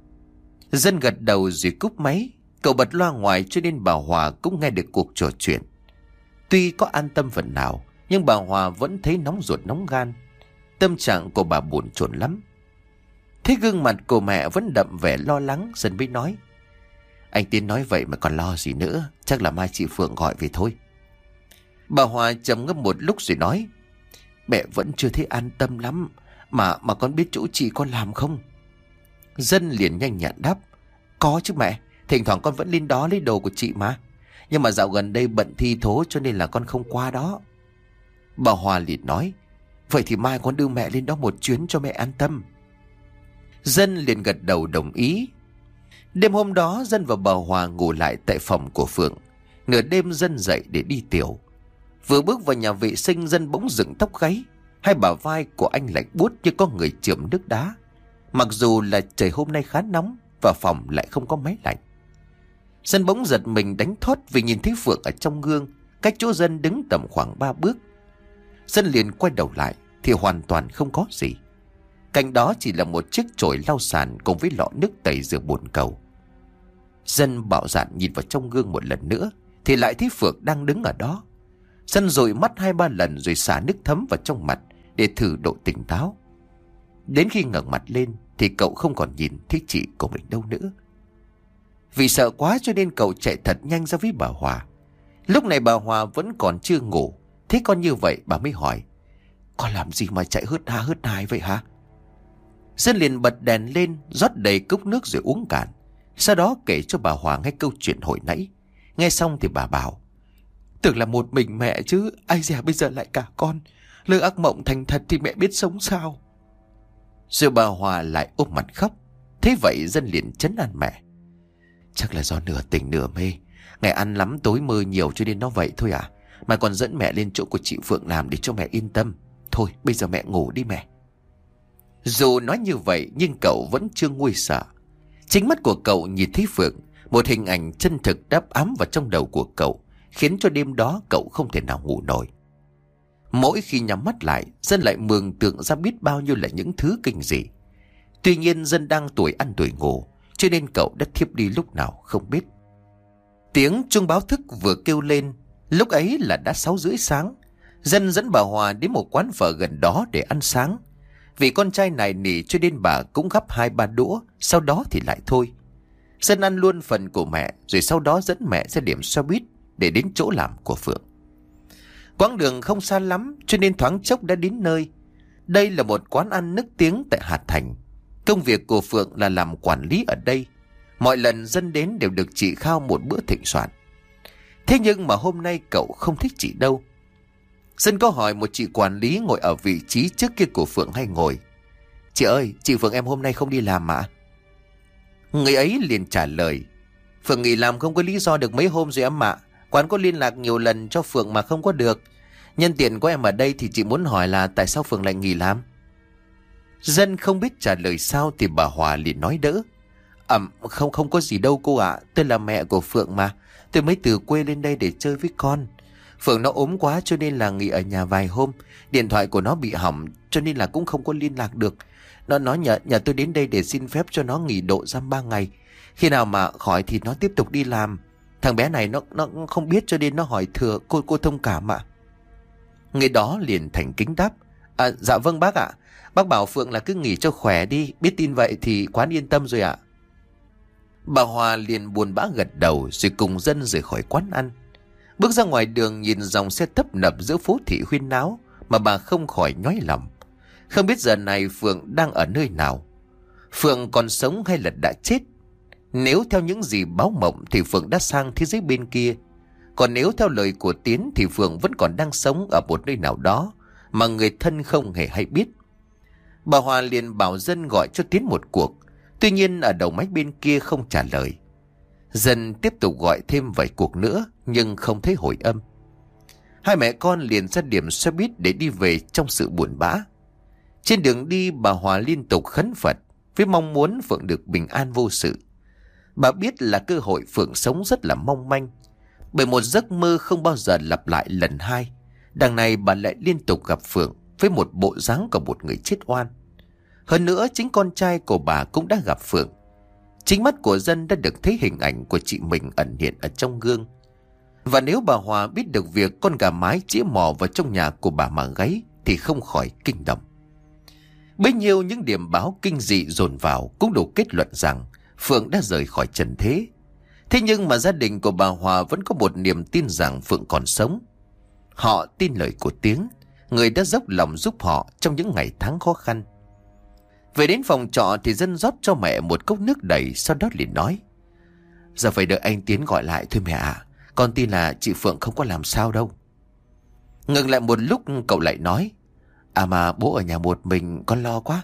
Dân gật đầu rồi cúp máy. Cậu bật loa ngoài cho nên bà Hòa cũng nghe được cuộc trò chuyện. Tuy có an tâm phần nào, nhưng bà Hòa vẫn thấy nóng ruột nóng gan. Tâm trạng của bà buồn chồn lắm. Thế gương mặt của mẹ vẫn đậm vẻ lo lắng. Dân mới nói: Anh Tiến nói vậy mà còn lo gì nữa. Chắc là mai chị Phượng gọi về thôi. Bà Hòa trầm ngâm một lúc rồi nói: Mẹ vẫn chưa thấy an tâm lắm. Mà mà con biết chỗ chị con làm không? Dân liền nhanh nhẹn đáp: Có chứ mẹ. Thỉnh thoảng con vẫn lên đó lấy đồ của chị mà. Nhưng mà dạo gần đây bận thi thố cho nên là con không qua đó. Bà Hòa liền nói: Vậy thì mai con đưa mẹ lên đó một chuyến cho mẹ an tâm. Dân liền gật đầu đồng ý. Đêm hôm đó Dân và bà Hòa ngủ lại tại phòng của Phượng. Nửa đêm Dân dậy để đi tiểu. Vừa bước vào nhà vệ sinh, Dân bỗng dựng tóc gáy. Hai bả vai của anh lạnh buốt như có người chườm nước đá. Mặc dù là trời hôm nay khá nóng và phòng lại không có máy lạnh. Dân bỗng giật mình đánh thót vì nhìn thấy Phượng ở trong gương, cách chỗ Dân đứng tầm khoảng ba bước. Dân liền quay đầu lại thì hoàn toàn không có gì. Cạnh đó chỉ là một chiếc chổi lau sàn cùng với lọ nước tẩy rửa bồn cầu. Dân bạo dạn nhìn vào trong gương một lần nữa thì lại thấy Phượng đang đứng ở đó. Dân dụi mắt hai ba lần rồi xả nước thấm vào trong mặt để thử độ tỉnh táo. Đến khi ngẩng mặt lên thì cậu không còn nhìn thấy chị của mình đâu nữa. Vì sợ quá cho nên cậu chạy thật nhanh ra với bà Hòa. Lúc này bà Hòa vẫn còn chưa ngủ. Thế con như vậy bà mới hỏi: Con làm gì mà chạy hớt ha hớt hải vậy hả? Dân liền bật đèn lên, rót đầy cốc nước rồi uống cạn. Sau đó kể cho bà Hòa nghe câu chuyện hồi nãy. Nghe xong thì bà bảo: Tưởng là một mình mẹ chứ, ai dè bây giờ lại cả con. Lỡ ác mộng thành thật thì mẹ biết sống sao? Rồi bà Hòa lại ôm mặt khóc. Thế vậy Dân liền trấn an mẹ: Chắc là do nửa tỉnh nửa mê. Ngày ăn lắm tối mơ nhiều cho nên nó vậy thôi à. Mà còn dẫn mẹ lên chỗ của chị Phượng làm để cho mẹ yên tâm. Thôi bây giờ mẹ ngủ đi mẹ. Dù nói như vậy nhưng cậu vẫn chưa nguôi sợ. Chính mắt của cậu nhìn thấy Phượng, một hình ảnh chân thực đáp ám vào trong đầu của cậu, khiến cho đêm đó cậu không thể nào ngủ nổi. Mỗi khi nhắm mắt lại, Dân lại mường tượng ra biết bao nhiêu là những thứ kinh dị. Tuy nhiên Dân đang tuổi ăn tuổi ngủ, cho nên cậu đã thiếp đi lúc nào không biết. Tiếng chuông báo thức vừa kêu lên, lúc ấy là đã sáu rưỡi sáng. Dân dẫn bà Hòa đến một quán phở gần đó để ăn sáng. Vì con trai này nỉ cho nên bà cũng gắp hai ba đũa, sau đó thì lại thôi. Dân ăn luôn phần của mẹ, rồi sau đó dẫn mẹ ra điểm xe buýt để đến chỗ làm của Phượng. Quãng đường không xa lắm cho nên thoáng chốc đã đến nơi. Đây là một quán ăn nức tiếng tại Hà Thành. Công việc của Phượng là làm quản lý ở đây. Mọi lần Dân đến đều được chị khao một bữa thịnh soạn. Thế nhưng mà hôm nay cậu không thích chị đâu. Dân có hỏi một chị quản lý ngồi ở vị trí trước kia của Phượng hay ngồi. Chị ơi, chị Phượng em hôm nay không đi làm ạ? Người ấy liền trả lời. Phượng nghỉ làm không có lý do được mấy hôm rồi em ạ. Quán có liên lạc nhiều lần cho Phượng mà không có được. Nhân tiện có em ở đây thì chị muốn hỏi là tại sao Phượng lại nghỉ làm? Dân không biết trả lời sao thì bà Hòa liền nói đỡ. Ẩm, à, không không có gì đâu cô ạ. À. Tôi là mẹ của Phượng mà. Tôi mới từ quê lên đây để chơi với con. Phượng nó ốm quá cho nên là nghỉ ở nhà vài hôm. Điện thoại của nó bị hỏng cho nên là cũng không có liên lạc được. Nó nói nhờ, nhờ tôi đến đây để xin phép cho nó nghỉ độ dăm ba ngày. Khi nào mà khỏi thì nó tiếp tục đi làm. Thằng bé này nó nó không biết cho nên nó hỏi thừa, cô cô thông cảm ạ. Người đó liền thành kính đáp. À, dạ vâng bác ạ. Bác bảo Phượng là cứ nghỉ cho khỏe đi. Biết tin vậy thì quán yên tâm rồi ạ. Bà Hòa liền buồn bã gật đầu rồi cùng Dân rời khỏi quán ăn. Bước ra ngoài đường nhìn dòng xe tấp nập giữa phố thị huyên náo mà bà không khỏi nhói lòng. Không biết giờ này Phượng đang ở nơi nào. Phượng còn sống hay là đã chết? Nếu theo những gì báo mộng thì Phượng đã sang thế giới bên kia. Còn nếu theo lời của Tiến thì Phượng vẫn còn đang sống ở một nơi nào đó mà người thân không hề hay biết. Bà Hòa liền bảo Dân gọi cho Tiến một cuộc. Tuy nhiên ở đầu máy bên kia không trả lời. Dân tiếp tục gọi thêm vài cuộc nữa nhưng không thấy hồi âm. Hai mẹ con liền ra điểm xe buýt để đi về trong sự buồn bã. Trên đường đi bà Hòa liên tục khấn Phật với mong muốn Phượng được bình an vô sự. Bà biết là cơ hội Phượng sống rất là mong manh, bởi một giấc mơ không bao giờ lặp lại lần hai. Đằng này bà lại liên tục gặp Phượng với một bộ dáng của một người chết oan. Hơn nữa chính con trai của bà cũng đã gặp Phượng. Chính mắt của Dân đã được thấy hình ảnh của chị mình ẩn hiện ở trong gương. Và nếu bà Hòa biết được việc con gà mái chĩa mò vào trong nhà của bà mà gáy thì không khỏi kinh động. Bấy nhiêu những điểm báo kinh dị dồn vào cũng đủ kết luận rằng Phượng đã rời khỏi trần thế. Thế nhưng mà gia đình của bà Hòa vẫn có một niềm tin rằng Phượng còn sống. Họ tin lời của Tiếng, người đã dốc lòng giúp họ trong những ngày tháng khó khăn. Về đến phòng trọ thì Dân rót cho mẹ một cốc nước đầy, sau đó liền nói. Giờ phải đợi anh Tiến gọi lại thôi mẹ ạ. À. Con tin là chị Phượng không có làm sao đâu. Ngừng lại một lúc cậu lại nói. À mà bố ở nhà một mình con lo quá.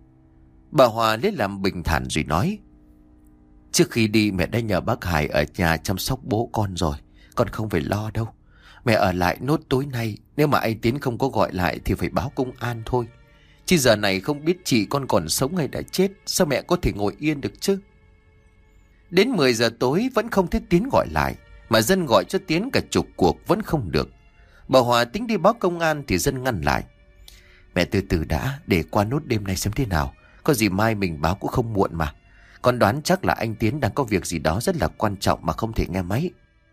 Bà Hòa lấy làm bình thản rồi nói. Trước khi đi mẹ đã nhờ bác Hải ở nhà chăm sóc bố con rồi. Con không phải lo đâu. Mẹ ở lại nốt tối nay. Nếu mà anh Tiến không có gọi lại thì phải báo công an thôi. Chứ giờ này không biết chị con còn sống hay đã chết. Sao mẹ có thể ngồi yên được chứ? Đến mười giờ tối vẫn không thấy Tiến gọi lại. Mà Dân gọi cho Tiến cả chục cuộc vẫn không được. Bà Hòa tính đi báo công an thì Dân ngăn lại. Mẹ từ từ đã, để qua nốt đêm nay xem thế nào. Có gì mai mình báo cũng không muộn mà. Con đoán chắc là anh Tiến đang có việc gì đó rất là quan trọng mà không thể nghe máy.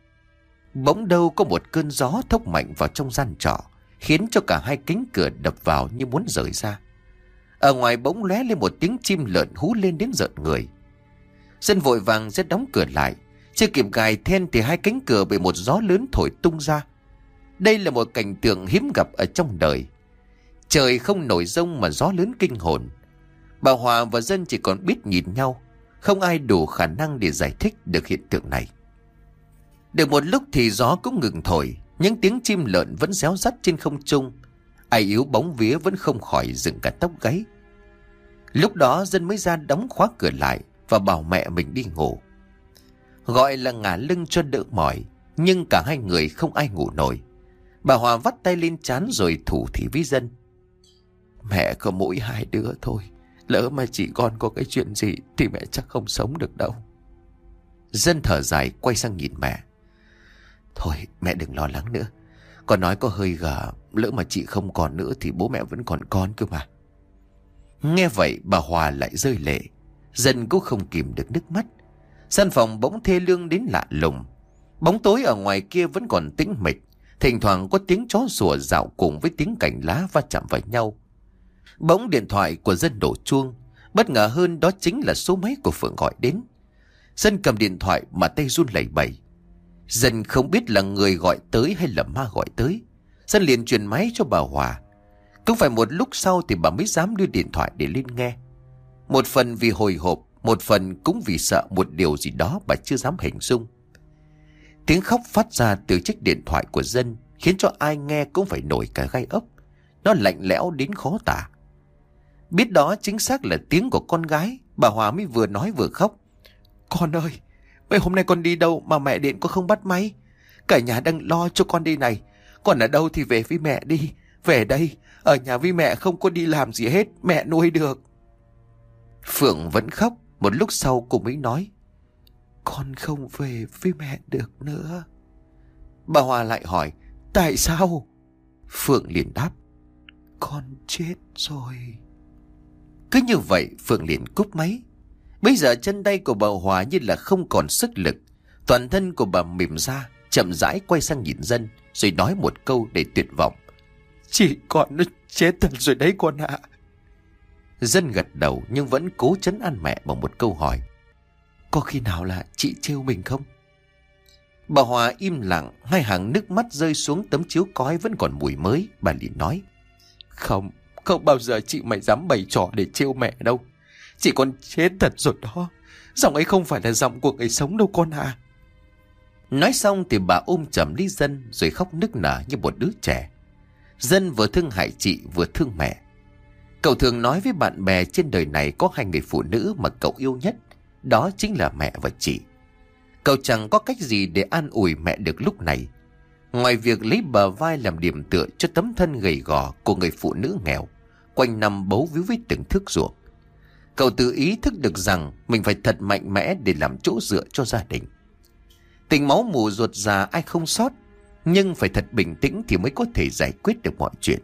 Bỗng đâu có một cơn gió thốc mạnh vào trong gian trọ, khiến cho cả hai cánh cửa đập vào như muốn rời ra. Ở ngoài bỗng lóe lên một tiếng chim lợn hú lên đến rợn người. Dân vội vàng rất đóng cửa lại. Chưa kịp gài then thì hai cánh cửa bị một gió lớn thổi tung ra. Đây là một cảnh tượng hiếm gặp ở trong đời. Trời không nổi giông mà gió lớn kinh hồn. Bà Hòa và Dân chỉ còn biết nhìn nhau. Không ai đủ khả năng để giải thích được hiện tượng này. Được một lúc thì gió cũng ngừng thổi. Những tiếng chim lợn vẫn réo rắt trên không trung. Ai yếu bóng vía vẫn không khỏi dựng cả tóc gáy. Lúc đó Dân mới ra đóng khóa cửa lại và bảo mẹ mình đi ngủ. Gọi là ngả lưng cho đỡ mỏi, nhưng cả hai người không ai ngủ nổi. Bà Hòa vắt tay lên trán rồi thủ thỉ với Dân. Mẹ có mỗi hai đứa thôi. Lỡ mà chị con có cái chuyện gì thì mẹ chắc không sống được đâu. Dân thở dài quay sang nhìn mẹ. Thôi mẹ đừng lo lắng nữa. Con nói có hơi gà. Lỡ mà chị không còn nữa thì bố mẹ vẫn còn con cơ mà. Nghe vậy bà Hòa lại rơi lệ. Dân cũng không kìm được nước mắt. Gian phòng bỗng thê lương đến lạ lùng. Bóng tối ở ngoài kia vẫn còn tĩnh mịch. Thỉnh thoảng có tiếng chó sủa dạo cùng với tiếng cành lá va chạm vào nhau. Bỗng điện thoại của Dân đổ chuông. Bất ngờ hơn đó chính là số máy của Phượng gọi đến. Dân cầm điện thoại mà tay run lẩy bẩy. Dân không biết là người gọi tới hay là ma gọi tới. Dân liền truyền máy cho bà Hòa. Cũng phải một lúc sau thì bà mới dám đưa điện thoại để lên nghe. Một phần vì hồi hộp, một phần cũng vì sợ một điều gì đó bà chưa dám hình dung. Tiếng khóc phát ra từ chiếc điện thoại của Dân khiến cho ai nghe cũng phải nổi cả gai ốc. Nó lạnh lẽo đến khó tả. Biết đó chính xác là tiếng của con gái, bà Hòa mới vừa nói vừa khóc. Con ơi, mấy hôm nay con đi đâu mà mẹ điện con không bắt máy? Cả nhà đang lo cho con đi này. Con ở đâu thì về với mẹ đi. Về đây, ở nhà với mẹ không có đi làm gì hết, mẹ nuôi được. Phượng vẫn khóc. Một lúc sau cô mới nói. Con không về với mẹ được nữa. Bà Hòa lại hỏi. Tại sao? Phượng liền đáp. Con chết rồi. Cứ như vậy Phượng liền cúp máy. Bây giờ chân tay của bà Hòa như là không còn sức lực. Toàn thân của bà mềm ra, chậm rãi quay sang nhìn Dân, rồi nói một câu đầy tuyệt vọng. Chị con nó chết thật rồi đấy con ạ. Dân gật đầu nhưng vẫn cố trấn an mẹ bằng một câu hỏi. Có khi nào là chị trêu mình không? Bà Hòa im lặng, hai hàng nước mắt rơi xuống tấm chiếu cói vẫn còn mùi mới. Bà liền nói. Không, không bao giờ chị mày dám bày trò để trêu mẹ đâu. Chị con chết thật rồi đó. Giọng ấy không phải là giọng của người sống đâu con à. Nói xong thì bà ôm chầm lấy Dân rồi khóc nức nở như một đứa trẻ. Dân vừa thương hại chị vừa thương mẹ. Cậu thường nói với bạn bè trên đời này có hai người phụ nữ mà cậu yêu nhất. Đó chính là mẹ và chị. Cậu chẳng có cách gì để an ủi mẹ được lúc này, ngoài việc lấy bờ vai làm điểm tựa cho tấm thân gầy gò của người phụ nữ nghèo, quanh năm bấu víu với từng thước ruộng. Cậu tự ý thức được rằng mình phải thật mạnh mẽ để làm chỗ dựa cho gia đình. Tình máu mù ruột già ai không sót, nhưng phải thật bình tĩnh thì mới có thể giải quyết được mọi chuyện.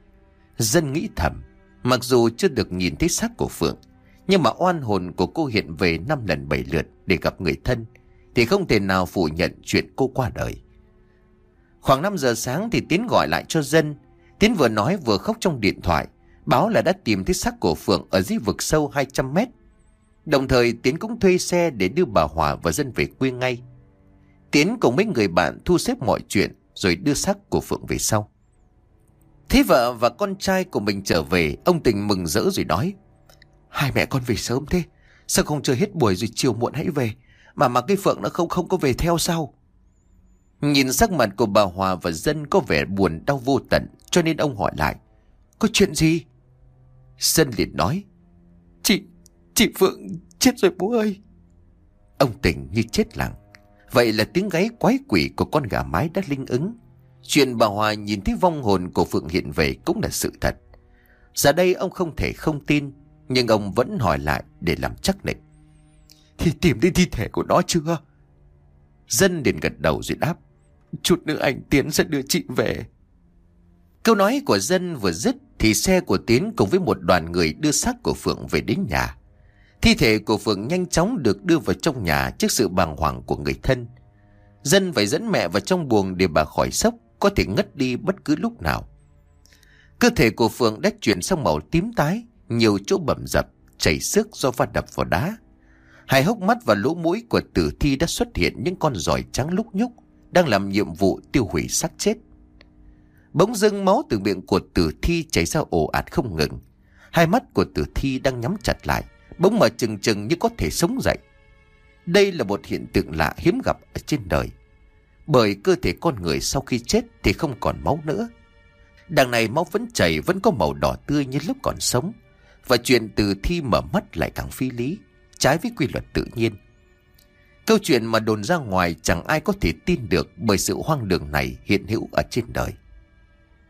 Dân nghĩ thầm, mặc dù chưa được nhìn thấy xác của Phượng, nhưng mà oan hồn của cô hiện về năm lần bảy lượt để gặp người thân, thì không thể nào phủ nhận chuyện cô qua đời. Khoảng năm giờ sáng thì Tiến gọi lại cho Dân. Tiến vừa nói vừa khóc trong điện thoại, báo là đã tìm thấy xác của Phượng ở dưới vực sâu hai trăm mét. Đồng thời Tiến cũng thuê xe để đưa bà Hòa và Dân về quê ngay. Tiến cùng mấy người bạn thu xếp mọi chuyện rồi đưa xác của Phượng về sau. Thấy vợ và con trai của mình trở về, ông Tình mừng rỡ rồi nói. Hai mẹ con về sớm thế, sao không chơi hết buổi rồi chiều muộn hãy về? Mà mà cái Phượng nó không không có về theo sao? Nhìn sắc mặt của bà Hòa và Dân có vẻ buồn đau vô tận, cho nên ông hỏi lại. Có chuyện gì? Dân liền nói. Chị, chị Phượng chết rồi bố ơi. Ông Tình như chết lặng. Vậy là tiếng gáy quái quỷ của con gà mái đã linh ứng. Chuyện bà Hòa nhìn thấy vong hồn của Phượng hiện về cũng là sự thật. Giờ đây ông không thể không tin, nhưng ông vẫn hỏi lại để làm chắc nịch. Thì tìm thấy thi thể của nó chưa? Dân liền gật đầu rồi đáp. Chút nữa anh Tiến sẽ đưa chị về. Câu nói của Dân vừa dứt thì xe của Tiến cùng với một đoàn người đưa xác của Phượng về đến nhà. Thi thể của Phượng nhanh chóng được đưa vào trong nhà trước sự bàng hoàng của người thân. Dân phải dẫn mẹ vào trong buồng để bà khỏi sốc, có thể ngất đi bất cứ lúc nào. Cơ thể của Phượng đã chuyển sang màu tím tái, nhiều chỗ bầm dập, chảy xước do va đập vào đá. Hai hốc mắt và lỗ mũi của tử thi đã xuất hiện những con giòi trắng lúc nhúc, đang làm nhiệm vụ tiêu hủy xác chết. Bỗng dưng máu từ miệng của tử thi chảy ra ồ ạt không ngừng. Hai mắt của tử thi đang nhắm chặt lại, bỗng mở trừng trừng như có thể sống dậy. Đây là một hiện tượng lạ hiếm gặp ở trên đời, bởi cơ thể con người sau khi chết thì không còn máu nữa. Đằng này máu vẫn chảy, vẫn có màu đỏ tươi như lúc còn sống, và chuyện tử thi mở mắt lại càng phi lý, trái với quy luật tự nhiên. Câu chuyện mà đồn ra ngoài chẳng ai có thể tin được, bởi sự hoang đường này hiện hữu ở trên đời.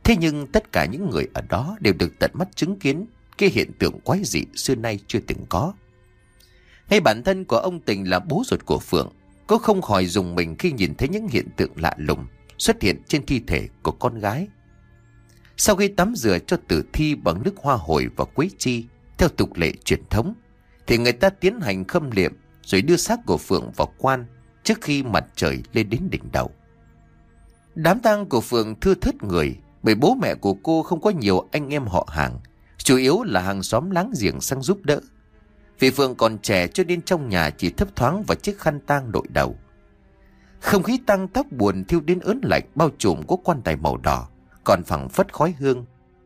Thế nhưng tất cả những người ở đó đều được tận mắt chứng kiến cái hiện tượng quái dị xưa nay chưa từng có. Ngay bản thân của ông Tình là bố ruột của Phượng có không khỏi rùng mình khi nhìn thấy những hiện tượng lạ lùng xuất hiện trên thi thể của con gái. Sau khi tắm rửa cho tử thi bằng nước hoa hồi và quế chi theo tục lệ truyền thống, thì người ta tiến hành khâm liệm rồi đưa xác của Phượng vào quan trước khi mặt trời lên đến đỉnh đầu. Đám tang của Phượng thưa thớt người bởi bố mẹ của cô không có nhiều anh em họ hàng, chủ yếu là hàng xóm láng giềng sang giúp đỡ. Vì Phượng còn trẻ cho nên trong nhà chỉ thấp thoáng và chiếc khăn tang đội đầu. Không khí tang tóc buồn thiêu đến ớn lạnh bao trùm có quan tài màu đỏ, còn phảng phất khói hương.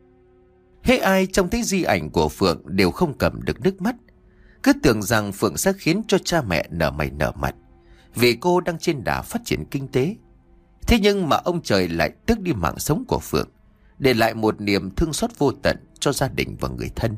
Hễ ai trông thấy di ảnh của Phượng đều không cầm được nước mắt, cứ tưởng rằng Phượng sẽ khiến cho cha mẹ nở mày nở mặt, vì cô đang trên đà phát triển kinh tế. Thế nhưng mà ông trời lại tước đi mạng sống của Phượng, để lại một niềm thương xót vô tận cho gia đình và người thân.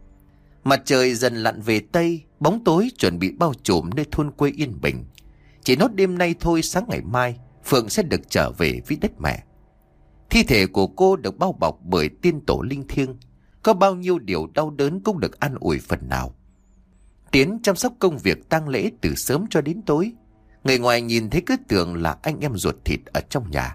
Mặt trời dần lặn về Tây, bóng tối chuẩn bị bao trùm nơi thôn quê yên bình. Chỉ nốt đêm nay thôi, sáng ngày mai Phượng sẽ được trở về với đất mẹ. Thi thể của cô được bao bọc bởi tiên tổ linh thiêng, có bao nhiêu điều đau đớn cũng được an ủi phần nào. Tiến chăm sóc công việc tang lễ từ sớm cho đến tối. Người ngoài nhìn thấy cứ tưởng là anh em ruột thịt ở trong nhà.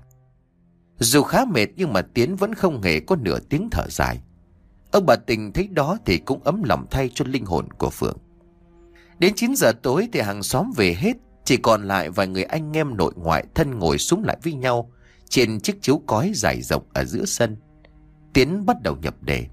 Dù khá mệt nhưng mà Tiến vẫn không hề có nửa tiếng thở dài. Ông bà Tình thấy đó thì cũng ấm lòng thay cho linh hồn của Phượng. Đến chín giờ tối thì hàng xóm về hết, chỉ còn lại vài người anh em nội ngoại thân ngồi xúm lại với nhau trên chiếc chiếu cói dài rộng ở giữa sân. Tiến bắt đầu nhập đề.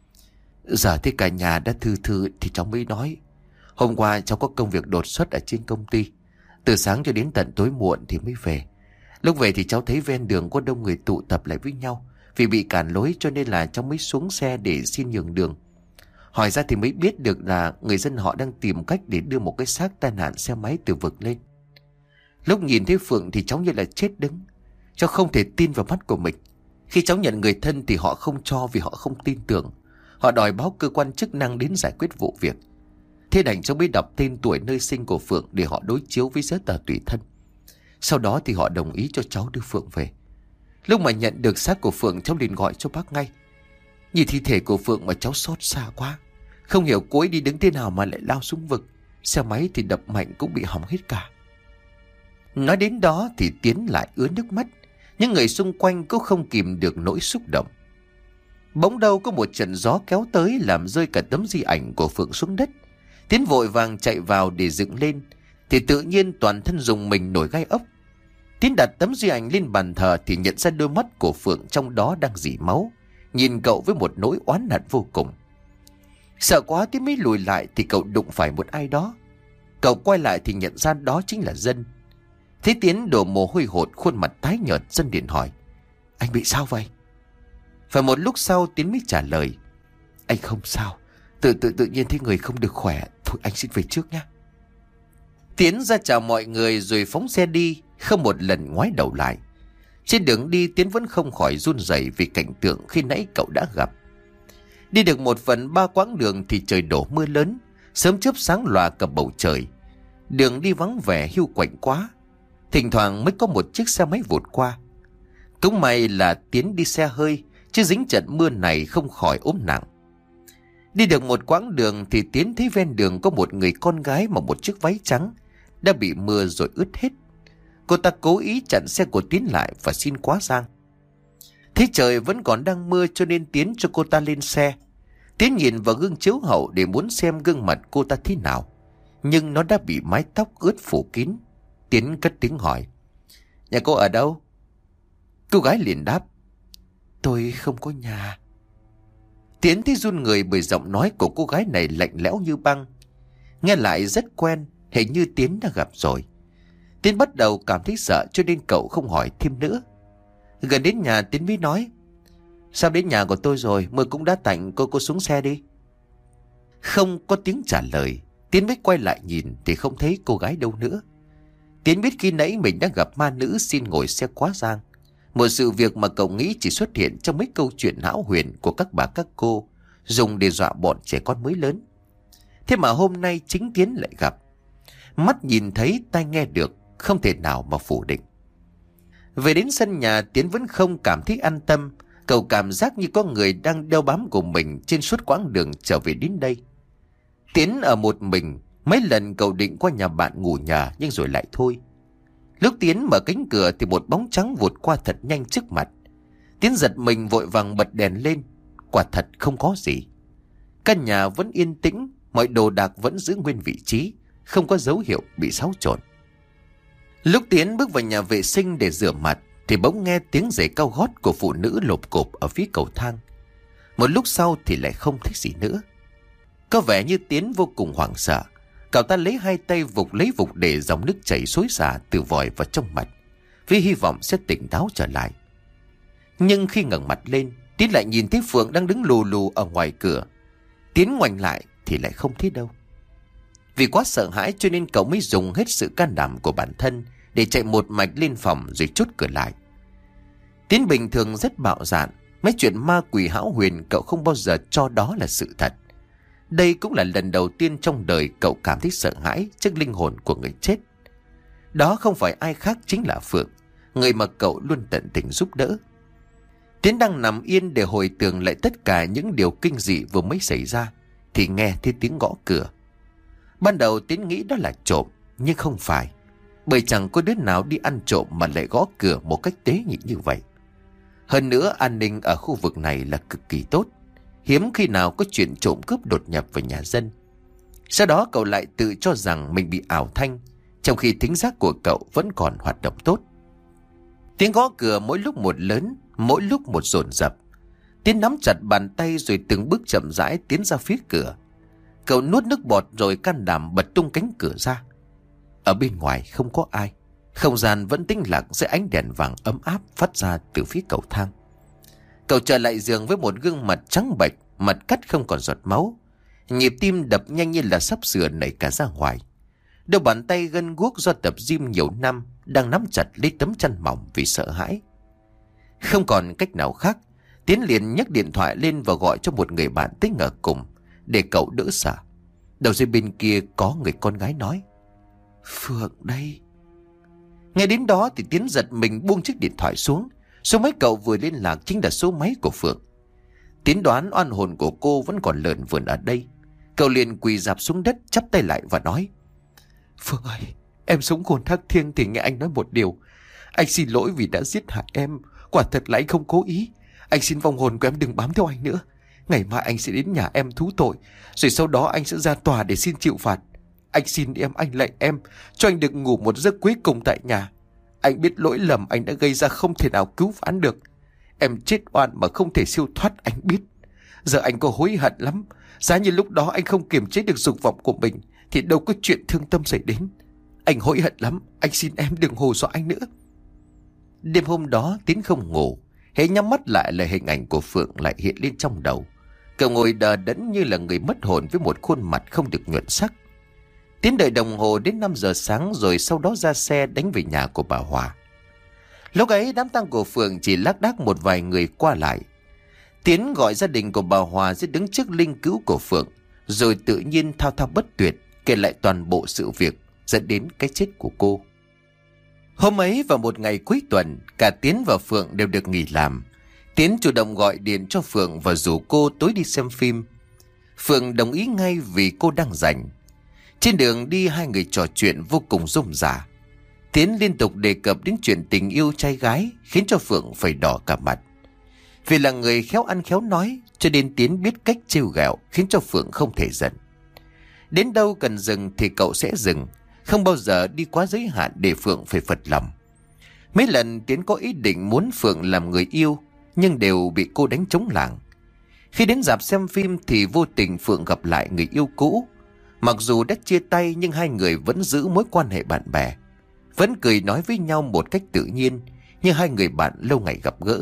Giờ thì cả nhà đã thư thư thì cháu mới nói. Hôm qua cháu có công việc đột xuất ở trên công ty, từ sáng cho đến tận tối muộn thì mới về. Lúc về thì cháu thấy ven đường có đông người tụ tập lại với nhau. Vì bị cản lối cho nên là cháu mới xuống xe để xin nhường đường. Hỏi ra thì mới biết được là người dân họ đang tìm cách để đưa một cái xác tai nạn xe máy từ vực lên. Lúc nhìn thấy Phượng thì cháu như là chết đứng. Cháu không thể tin vào mắt của mình. Khi cháu nhận người thân thì họ không cho vì họ không tin tưởng. Họ đòi báo cơ quan chức năng đến giải quyết vụ việc. Thế đành cháu mới đọc tên tuổi nơi sinh của Phượng để họ đối chiếu với giấy tờ tùy thân. Sau đó thì họ đồng ý cho cháu đưa Phượng về. Lúc mà nhận được xác của Phượng, cháu liền gọi cho bác ngay. Nhìn thi thể của Phượng mà cháu xót xa quá. Không hiểu cô ấy đi đứng thế nào mà lại lao xuống vực. Xe máy thì đập mạnh cũng bị hỏng hết cả. Nói đến đó thì Tiến lại ứa nước mắt. Những người xung quanh cũng không kìm được nỗi xúc động. Bỗng đâu có một trận gió kéo tới làm rơi cả tấm di ảnh của Phượng xuống đất. Tiến vội vàng chạy vào để dựng lên, thì tự nhiên toàn thân rùng mình nổi gai ốc. Tiến đặt tấm di ảnh lên bàn thờ thì nhận ra đôi mắt của Phượng trong đó đang rỉ máu, nhìn cậu với một nỗi oán hận vô cùng. Sợ quá Tiến mới lùi lại thì cậu đụng phải một ai đó. Cậu quay lại thì nhận ra đó chính là Dân. Thấy Tiến đổ mồ hôi hột, khuôn mặt tái nhợt, Dân liền hỏi: Anh bị sao vậy? Phải một lúc sau Tiến mới trả lời: Anh không sao, tự tự tự nhiên thấy người không được khỏe. Thôi anh xin về trước nhé. Tiến ra chào mọi người rồi phóng xe đi, không một lần ngoái đầu lại. Trên đường đi Tiến vẫn không khỏi run rẩy vì cảnh tượng khi nãy cậu đã gặp. Đi được một phần ba quãng đường thì trời đổ mưa lớn, sớm chớp sáng lòa cả bầu trời. Đường đi vắng vẻ hiu quạnh quá, thỉnh thoảng mới có một chiếc xe máy vụt qua. Cũng may là Tiến đi xe hơi, chứ dính trận mưa này không khỏi ốm nặng. Đi được một quãng đường thì Tiến thấy ven đường có một người con gái mặc một chiếc váy trắng, đã bị mưa rồi ướt hết. Cô ta cố ý chặn xe của Tiến lại và xin quá giang. Thấy trời vẫn còn đang mưa cho nên Tiến cho cô ta lên xe. Tiến nhìn vào gương chiếu hậu để muốn xem gương mặt cô ta thế nào, nhưng nó đã bị mái tóc ướt phủ kín. Tiến cất tiếng hỏi: Nhà cô ở đâu? Cô gái liền đáp: Tôi không có nhà. Tiến thấy run người bởi giọng nói của cô gái này lạnh lẽo như băng, nghe lại rất quen, hình như Tiến đã gặp rồi. Tiến bắt đầu cảm thấy sợ cho nên cậu không hỏi thêm nữa. Gần đến nhà Tiến mới nói: Sao đến nhà của tôi rồi, mưa cũng đã tạnh, cô cô xuống xe đi. Không có tiếng trả lời. Tiến mới quay lại nhìn thì không thấy cô gái đâu nữa. Tiến biết khi nãy mình đã gặp ma nữ xin ngồi xe quá giang, một sự việc mà cậu nghĩ chỉ xuất hiện trong mấy câu chuyện hão huyền của các bà các cô, dùng để dọa bọn trẻ con mới lớn. Thế mà hôm nay chính Tiến lại gặp. Mắt nhìn thấy, tai nghe được, không thể nào mà phủ định. Về đến sân nhà, Tiến vẫn không cảm thấy an tâm, Cậu cảm giác như có người đang đeo bám của mình trên suốt quãng đường trở về đến đây. Tiến ở một mình, mấy lần cậu định qua nhà bạn ngủ nhờ nhưng rồi lại thôi. Lúc Tiến mở cánh cửa thì một bóng trắng vụt qua thật nhanh trước mặt. Tiến giật mình vội vàng bật đèn lên. Quả thật không có gì. Căn nhà vẫn yên tĩnh, mọi đồ đạc vẫn giữ nguyên vị trí, không có dấu hiệu bị xáo trộn. Lúc Tiến bước vào nhà vệ sinh để rửa mặt thì bỗng nghe tiếng giày cao gót của phụ nữ lộp cộp ở phía cầu thang. Một lúc sau thì lại không thấy gì nữa. Có vẻ như Tiến vô cùng hoảng sợ. Cậu ta lấy hai tay vục lấy vục để dòng nước chảy xối xả từ vòi vào trong mặt, vì hy vọng sẽ tỉnh táo trở lại. Nhưng khi ngẩng mặt lên, Tiến lại nhìn thấy Phượng đang đứng lù lù ở ngoài cửa. Tiến ngoảnh lại thì lại không thấy đâu. Vì quá sợ hãi cho nên cậu mới dùng hết sự can đảm của bản thân để chạy một mạch lên phòng rồi chốt cửa lại. Tiến bình thường rất bạo dạn, mấy chuyện ma quỷ hão huyền cậu không bao giờ cho đó là sự thật. Đây cũng là lần đầu tiên trong đời cậu cảm thấy sợ hãi trước linh hồn của người chết. Đó không phải ai khác chính là Phượng, người mà cậu luôn tận tình giúp đỡ. Tiến đang nằm yên để hồi tưởng lại tất cả những điều kinh dị vừa mới xảy ra thì nghe thấy tiếng gõ cửa. Ban đầu Tiến nghĩ đó là trộm, nhưng không phải, bởi chẳng có đứa nào đi ăn trộm mà lại gõ cửa một cách tế nhị như vậy. Hơn nữa an ninh ở khu vực này là cực kỳ tốt, hiếm khi nào có chuyện trộm cướp đột nhập vào nhà dân. Sau đó cậu lại tự cho rằng mình bị ảo thanh, trong khi thính giác của cậu vẫn còn hoạt động tốt. Tiếng gõ cửa mỗi lúc một lớn, mỗi lúc một dồn dập. Tiến nắm chặt bàn tay rồi từng bước chậm rãi tiến ra phía cửa. Cậu nuốt nước bọt rồi can đảm bật tung cánh cửa ra. Ở bên ngoài không có ai, không gian vẫn tĩnh lặng dưới ánh đèn vàng ấm áp phát ra từ phía cầu thang. Cậu trở lại giường với một gương mặt trắng bệch, mặt cắt không còn giọt máu. Nhịp tim đập nhanh như là sắp sửa nảy cả ra ngoài. Đôi bàn tay gân guốc do tập gym nhiều năm đang nắm chặt lấy tấm chăn mỏng vì sợ hãi. Không còn cách nào khác, Tiến liền nhấc điện thoại lên và gọi cho một người bạn tính ở cùng để cậu đỡ sợ. Đầu dây bên kia có người con gái nói: "Phượng đây." Nghe đến đó thì Tiến giật mình buông chiếc điện thoại xuống. Số máy cậu vừa liên lạc chính là số máy của Phượng. Tiến đoán oan hồn của cô vẫn còn lởn vởn ở đây. Cậu liền quỳ rạp xuống đất, chắp tay lại và nói: "Phượng ơi, em sống hồn thác thiêng thì nghe anh nói một điều. Anh xin lỗi vì đã giết hại em. Quả thật là anh không cố ý. Anh xin vong hồn của em đừng bám theo anh nữa. Ngày mai anh sẽ đến nhà em thú tội, rồi sau đó anh sẽ ra tòa để xin chịu phạt. Anh xin em, anh lạy em, cho anh được ngủ một giấc cuối cùng tại nhà. Anh biết lỗi lầm anh đã gây ra không thể nào cứu vãn được. Em chết oan mà không thể siêu thoát, anh biết. Giờ anh có hối hận lắm. Giá như lúc đó anh không kiềm chế được dục vọng của mình thì đâu có chuyện thương tâm xảy đến. Anh hối hận lắm, anh xin em đừng hù dọa anh nữa." Đêm hôm đó Tiến không ngủ. Hễ nhắm mắt lại là hình ảnh của Phượng lại hiện lên trong đầu. Cậu ngồi đờ đẫn như là người mất hồn với một khuôn mặt không được nhuận sắc. Tiến đợi đồng hồ đến năm giờ sáng rồi sau đó ra xe đánh về nhà của bà Hòa. Lúc ấy đám tang của Phượng chỉ lác đác một vài người qua lại. Tiến gọi gia đình của bà Hòa sẽ đứng trước linh cữu của Phượng, rồi tự nhiên thao thao bất tuyệt kể lại toàn bộ sự việc dẫn đến cái chết của cô. Hôm ấy vào một ngày cuối tuần, cả Tiến và Phượng đều được nghỉ làm. Tiến chủ động gọi điện cho Phượng và rủ cô tối đi xem phim. Phượng đồng ý ngay vì cô đang rảnh. Trên đường đi hai người trò chuyện vô cùng rôm rả. Tiến liên tục đề cập đến chuyện tình yêu trai gái khiến cho Phượng phải đỏ cả mặt. Vì là người khéo ăn khéo nói cho nên Tiến biết cách trêu ghẹo khiến cho Phượng không thể giận. Đến đâu cần dừng thì cậu sẽ dừng, không bao giờ đi quá giới hạn để Phượng phải phật lòng. Mấy lần Tiến có ý định muốn Phượng làm người yêu nhưng đều bị cô đánh trống lảng. Khi đến rạp xem phim thì vô tình Phượng gặp lại người yêu cũ. Mặc dù đã chia tay nhưng hai người vẫn giữ mối quan hệ bạn bè, vẫn cười nói với nhau một cách tự nhiên như hai người bạn lâu ngày gặp gỡ.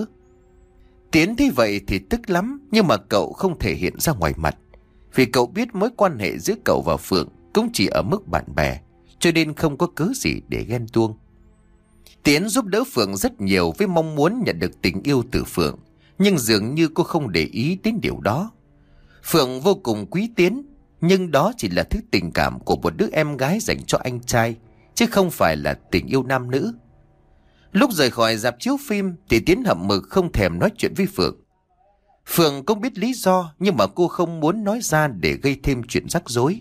Tiến thấy vậy thì tức lắm, nhưng mà cậu không thể hiện ra ngoài mặt, vì cậu biết mối quan hệ giữa cậu và Phượng cũng chỉ ở mức bạn bè, cho nên không có cớ gì để ghen tuông. Tiến giúp đỡ Phượng rất nhiều với mong muốn nhận được tình yêu từ Phượng, nhưng dường như cô không để ý đến điều đó. Phượng vô cùng quý Tiến, nhưng đó chỉ là thứ tình cảm của một đứa em gái dành cho anh trai, chứ không phải là tình yêu nam nữ. Lúc rời khỏi rạp chiếu phim thì Tiến hậm hực không thèm nói chuyện với Phượng. Phượng cũng biết lý do, nhưng mà cô không muốn nói ra để gây thêm chuyện rắc rối.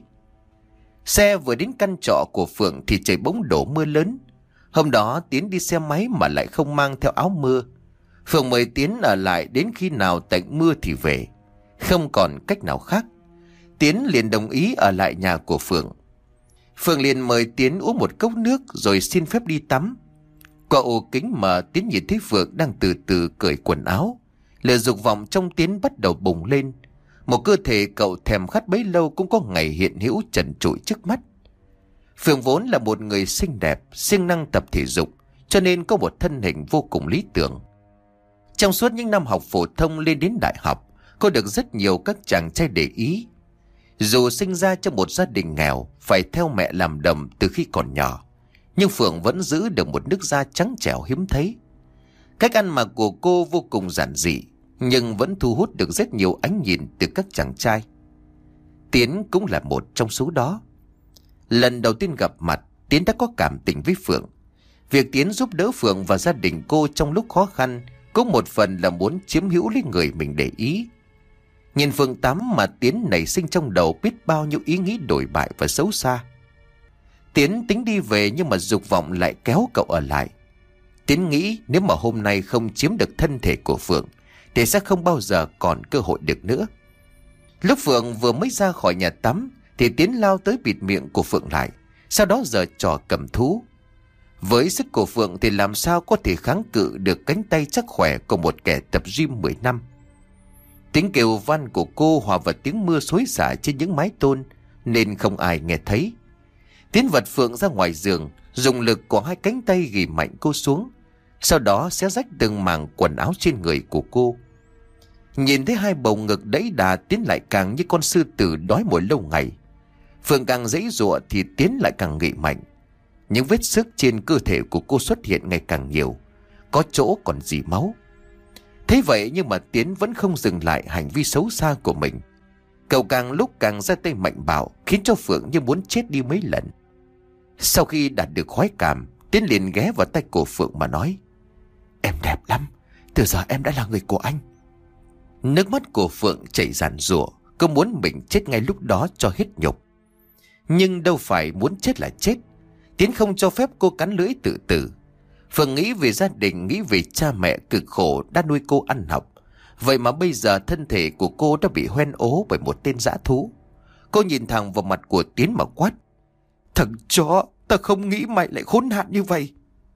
Xe vừa đến căn trọ của Phượng thì trời bỗng đổ mưa lớn. Hôm đó Tiến đi xe máy mà lại không mang theo áo mưa. Phượng mời Tiến ở lại đến khi nào tạnh mưa thì về. Không còn cách nào khác, Tiến liền đồng ý ở lại nhà của Phượng. Phượng liền mời Tiến uống một cốc nước rồi xin phép đi tắm. Qua ô kính mà Tiến nhìn thấy Phượng đang từ từ cởi quần áo. Lửa dục vọng trong Tiến bắt đầu bùng lên. Một cơ thể cậu thèm khát bấy lâu cũng có ngày hiện hữu trần trụi trước mắt. Phượng vốn là một người xinh đẹp, siêng năng tập thể dục, cho nên có một thân hình vô cùng lý tưởng. Trong suốt những năm học phổ thông lên đến đại học, cô được rất nhiều các chàng trai để ý. Dù sinh ra trong một gia đình nghèo, phải theo mẹ làm đầm từ khi còn nhỏ, nhưng Phượng vẫn giữ được một nước da trắng trẻo hiếm thấy. Cách ăn mặc của cô vô cùng giản dị, nhưng vẫn thu hút được rất nhiều ánh nhìn từ các chàng trai. Tiến cũng là một trong số đó. Lần đầu tiên gặp mặt, Tiến đã có cảm tình với Phượng. Việc Tiến giúp đỡ Phượng và gia đình cô trong lúc khó khăn cũng một phần là muốn chiếm hữu lấy người mình để ý. Nhìn Phượng tắm mà Tiến nảy sinh trong đầu biết bao nhiêu ý nghĩ đổi bại và xấu xa. Tiến tính đi về nhưng mà dục vọng lại kéo cậu ở lại. Tiến nghĩ nếu mà hôm nay không chiếm được thân thể của Phượng thì sẽ không bao giờ còn cơ hội được nữa. Lúc Phượng vừa mới ra khỏi nhà tắm thì Tiến lao tới bịt miệng của Phượng lại, sau đó giở trò cầm thú. Với sức của Phượng thì làm sao có thể kháng cự được cánh tay chắc khỏe của một kẻ tập gym mười năm. Tiếng kêu van của cô hòa vào tiếng mưa xối xả trên những mái tôn nên không ai nghe thấy. Tiến vật Phượng ra ngoài giường, dùng lực của hai cánh tay ghì mạnh cô xuống, sau đó xé rách từng mảng quần áo trên người của cô. Nhìn thấy hai bầu ngực đẫy đà, Tiến lại càng như con sư tử đói mồi lâu ngày. Phượng càng giãy giụa thì Tiến lại càng nghị mạnh. Những vết xước trên cơ thể của cô xuất hiện ngày càng nhiều, có chỗ còn rỉ máu. Thế vậy nhưng mà Tiến vẫn không dừng lại hành vi xấu xa của mình. Cậu càng lúc càng ra tay mạnh bạo, khiến cho Phượng như muốn chết đi mấy lần. Sau khi đạt được khoái cảm, Tiến liền ghé vào tay cổ Phượng mà nói: "Em đẹp lắm, từ giờ em đã là người của anh." Nước mắt của Phượng chảy ràn rụa, cô muốn mình chết ngay lúc đó cho hết nhục. Nhưng đâu phải muốn chết là chết. Tiến không cho phép cô cắn lưỡi tự tử. Phượng nghĩ về gia đình, nghĩ về cha mẹ cực khổ đã nuôi cô ăn học. Vậy mà bây giờ thân thể của cô đã bị hoen ố bởi một tên dã thú. Cô nhìn thẳng vào mặt của Tiến mà quát: "Thằng chó, ta không nghĩ mày lại khốn nạn như vậy."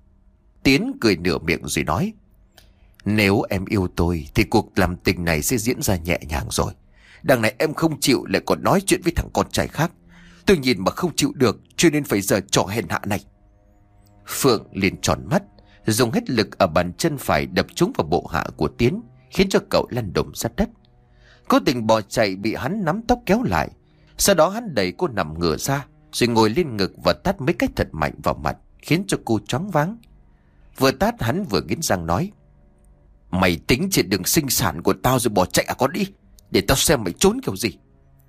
Tiến cười nửa miệng rồi nói: "Nếu em yêu tôi thì cuộc làm tình này sẽ diễn ra nhẹ nhàng rồi. Đằng này em không chịu lại còn nói chuyện với thằng con trai khác. Tôi nhìn mà không chịu được, cho nên phải giở trò hèn hạ này." Phượng liền tròn mắt, dùng hết lực ở bàn chân phải đập trúng vào bộ hạ của Tiến, khiến cho cậu lăn đùng sát đất. Cố tình bỏ chạy bị hắn nắm tóc kéo lại. Sau đó hắn đẩy cô nằm ngửa ra, rồi ngồi lên ngực và tát mấy cái thật mạnh vào mặt, khiến cho cô choáng váng. Vừa tát hắn vừa nghiến răng nói: "Mày tính trên đường sinh sản của tao rồi bỏ chạy à con đi, để tao xem mày trốn kiểu gì."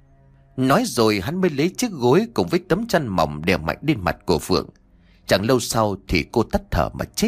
Nói rồi hắn mới lấy chiếc gối cùng với tấm chăn mỏng đè mạnh lên mặt của Phượng. Chẳng lâu sau thì cô tắt thở mà chết.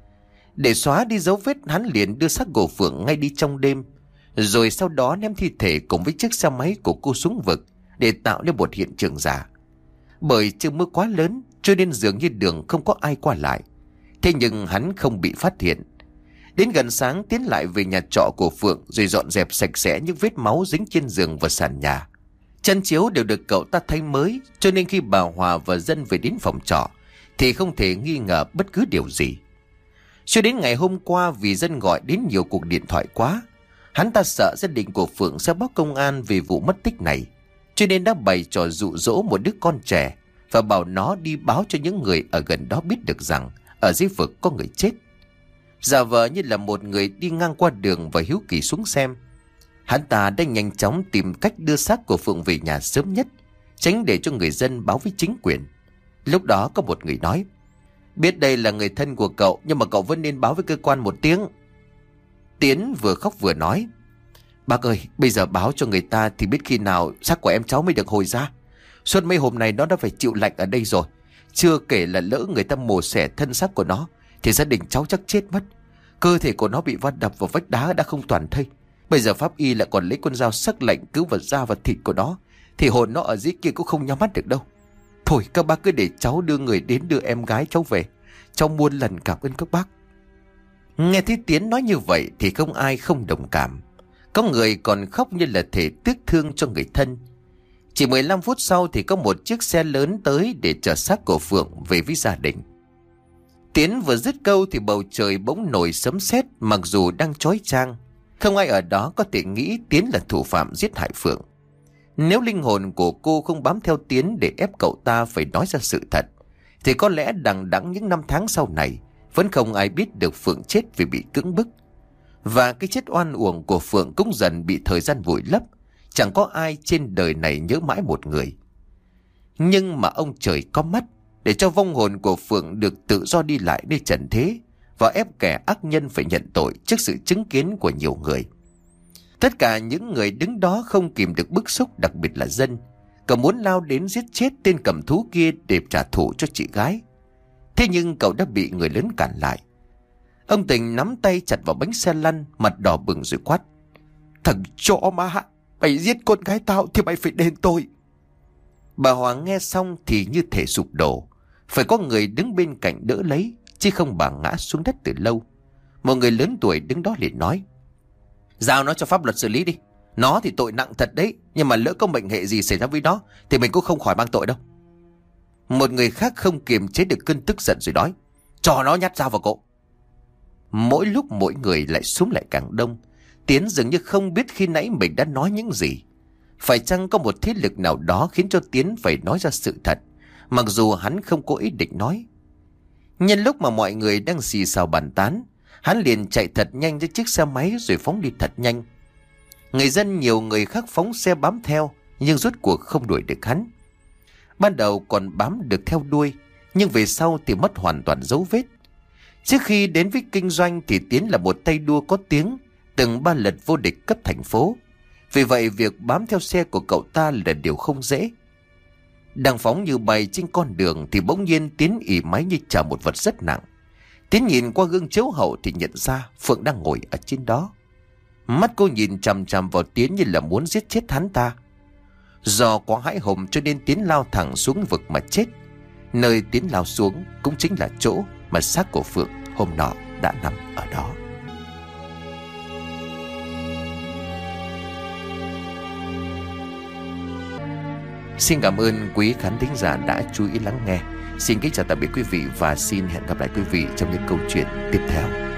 Để xóa đi dấu vết, hắn liền đưa xác của Phượng ngay đi trong đêm, rồi sau đó ném thi thể cùng với chiếc xe máy của cô xuống vực để tạo nên một hiện trường giả. Bởi trời mưa quá lớn cho nên dường như đường không có ai qua lại. Thế nhưng hắn không bị phát hiện. Đến gần sáng, Tiến lại về nhà trọ của Phượng rồi dọn dẹp sạch sẽ những vết máu dính trên giường và sàn nhà. Chăn chiếu đều được cậu ta thay mới, cho nên khi bà Hòa và Dân về đến phòng trọ thì không thể nghi ngờ bất cứ điều gì. Cho đến ngày hôm qua, vì Dân gọi đến nhiều cuộc điện thoại quá, hắn ta sợ gia đình của Phượng sẽ báo công an về vụ mất tích này, cho nên đã bày trò dụ dỗ một đứa con trẻ và bảo nó đi báo cho những người ở gần đó biết được rằng ở dưới vực có người chết. Giả vờ như là một người đi ngang qua đường và hiếu kỳ xuống xem. Hắn ta đã nhanh chóng tìm cách đưa xác của Phượng về nhà sớm nhất, tránh để cho người dân báo với chính quyền. Lúc đó có một người nói: "Biết đây là người thân của cậu, nhưng mà cậu vẫn nên báo với cơ quan một tiếng." Tiến vừa khóc vừa nói: "Bác ơi, bây giờ báo cho người ta thì biết khi nào xác của em cháu mới được hồi ra. Suốt mấy hôm nay nó đã phải chịu lạnh ở đây rồi. Chưa kể là lỡ người ta mổ xẻ thân xác của nó thì gia đình cháu chắc chết mất. Cơ thể của nó bị va đập vào vách đá đã không toàn thây. Bây giờ pháp y lại còn lấy con dao sắc lạnh cứu vào da và thịt của nó, thì hồn nó ở dưới kia cũng không nhắm mắt được đâu. Thôi các bác cứ để cháu đưa người đến đưa em gái cháu về. Cháu muôn lần cảm ơn các bác. Nghe thấy Tiến nói như vậy thì không ai không đồng cảm. Có người còn khóc như là thể tiếc thương cho người thân. Chỉ mười lăm phút sau thì có một chiếc xe lớn tới để chở xác của Phượng về với gia đình. Tiến vừa dứt câu thì bầu trời bỗng nổi sấm sét, mặc dù đang chói chang. Không ai ở đó có thể nghĩ Tiến là thủ phạm giết hại Phượng. Nếu linh hồn của cô không bám theo Tiến để ép cậu ta phải nói ra sự thật, thì có lẽ đằng đẵng những năm tháng sau này vẫn không ai biết được Phượng chết vì bị cưỡng bức. Và cái chết oan uổng của Phượng cũng dần bị thời gian vùi lấp. Chẳng có ai trên đời này nhớ mãi một người. Nhưng mà ông trời có mắt, để cho vong hồn của Phượng được tự do đi lại nơi trần thế, và ép kẻ ác nhân phải nhận tội trước sự chứng kiến của nhiều người. Tất cả những người đứng đó không kìm được bức xúc, đặc biệt là Dân. Cậu muốn lao đến giết chết tên cầm thú kia để trả thù cho chị gái. Thế nhưng cậu đã bị người lớn cản lại. Ông Tình nắm tay chặt vào bánh xe lăn, mặt đỏ bừng rồi quát: "Thằng chó má, mày giết con gái tao thì mày phải đền tội." Bà Hoàng nghe xong thì như thể sụp đổ. Phải có người đứng bên cạnh đỡ lấy, chứ không bà ngã xuống đất từ lâu. Một người lớn tuổi đứng đó liền nói: "Giao nó cho pháp luật xử lý đi. Nó thì tội nặng thật đấy, nhưng mà lỡ có mệnh hệ gì xảy ra với nó thì mình cũng không khỏi mang tội đâu." Một người khác không kiềm chế được cơn tức giận rồi nói: "Cho nó nhát dao vào cổ." Mỗi lúc mỗi người lại xúm lại càng đông. Tiến dường như không biết khi nãy mình đã nói những gì. Phải chăng có một thế lực nào đó khiến cho Tiến phải nói ra sự thật, mặc dù hắn không có ý định nói. Nhân lúc mà mọi người đang xì xào bàn tán, hắn liền chạy thật nhanh với chiếc xe máy rồi phóng đi thật nhanh. Người dân nhiều người khác phóng xe bám theo, nhưng rốt cuộc không đuổi được hắn. Ban đầu còn bám được theo đuôi, nhưng về sau thì mất hoàn toàn dấu vết. Trước khi đến với kinh doanh thì Tiến là một tay đua có tiếng, từng ba lần vô địch cấp thành phố. Vì vậy việc bám theo xe của cậu ta là điều không dễ. Đang phóng như bay trên con đường thì bỗng nhiên Tiến ỉ máy như chở một vật rất nặng. Tiến nhìn qua gương chiếu hậu thì nhận ra Phượng đang ngồi ở trên đó. Mắt cô nhìn chằm chằm vào Tiến như là muốn giết chết hắn ta. Do quá hãi hùng cho nên Tiến lao thẳng xuống vực mà chết. Nơi Tiến lao xuống cũng chính là chỗ mà xác của Phượng hôm nọ đã nằm ở đó. Xin cảm ơn quý khán thính giả đã chú ý lắng nghe. Xin kính chào tạm biệt quý vị và xin hẹn gặp lại quý vị trong những câu chuyện tiếp theo.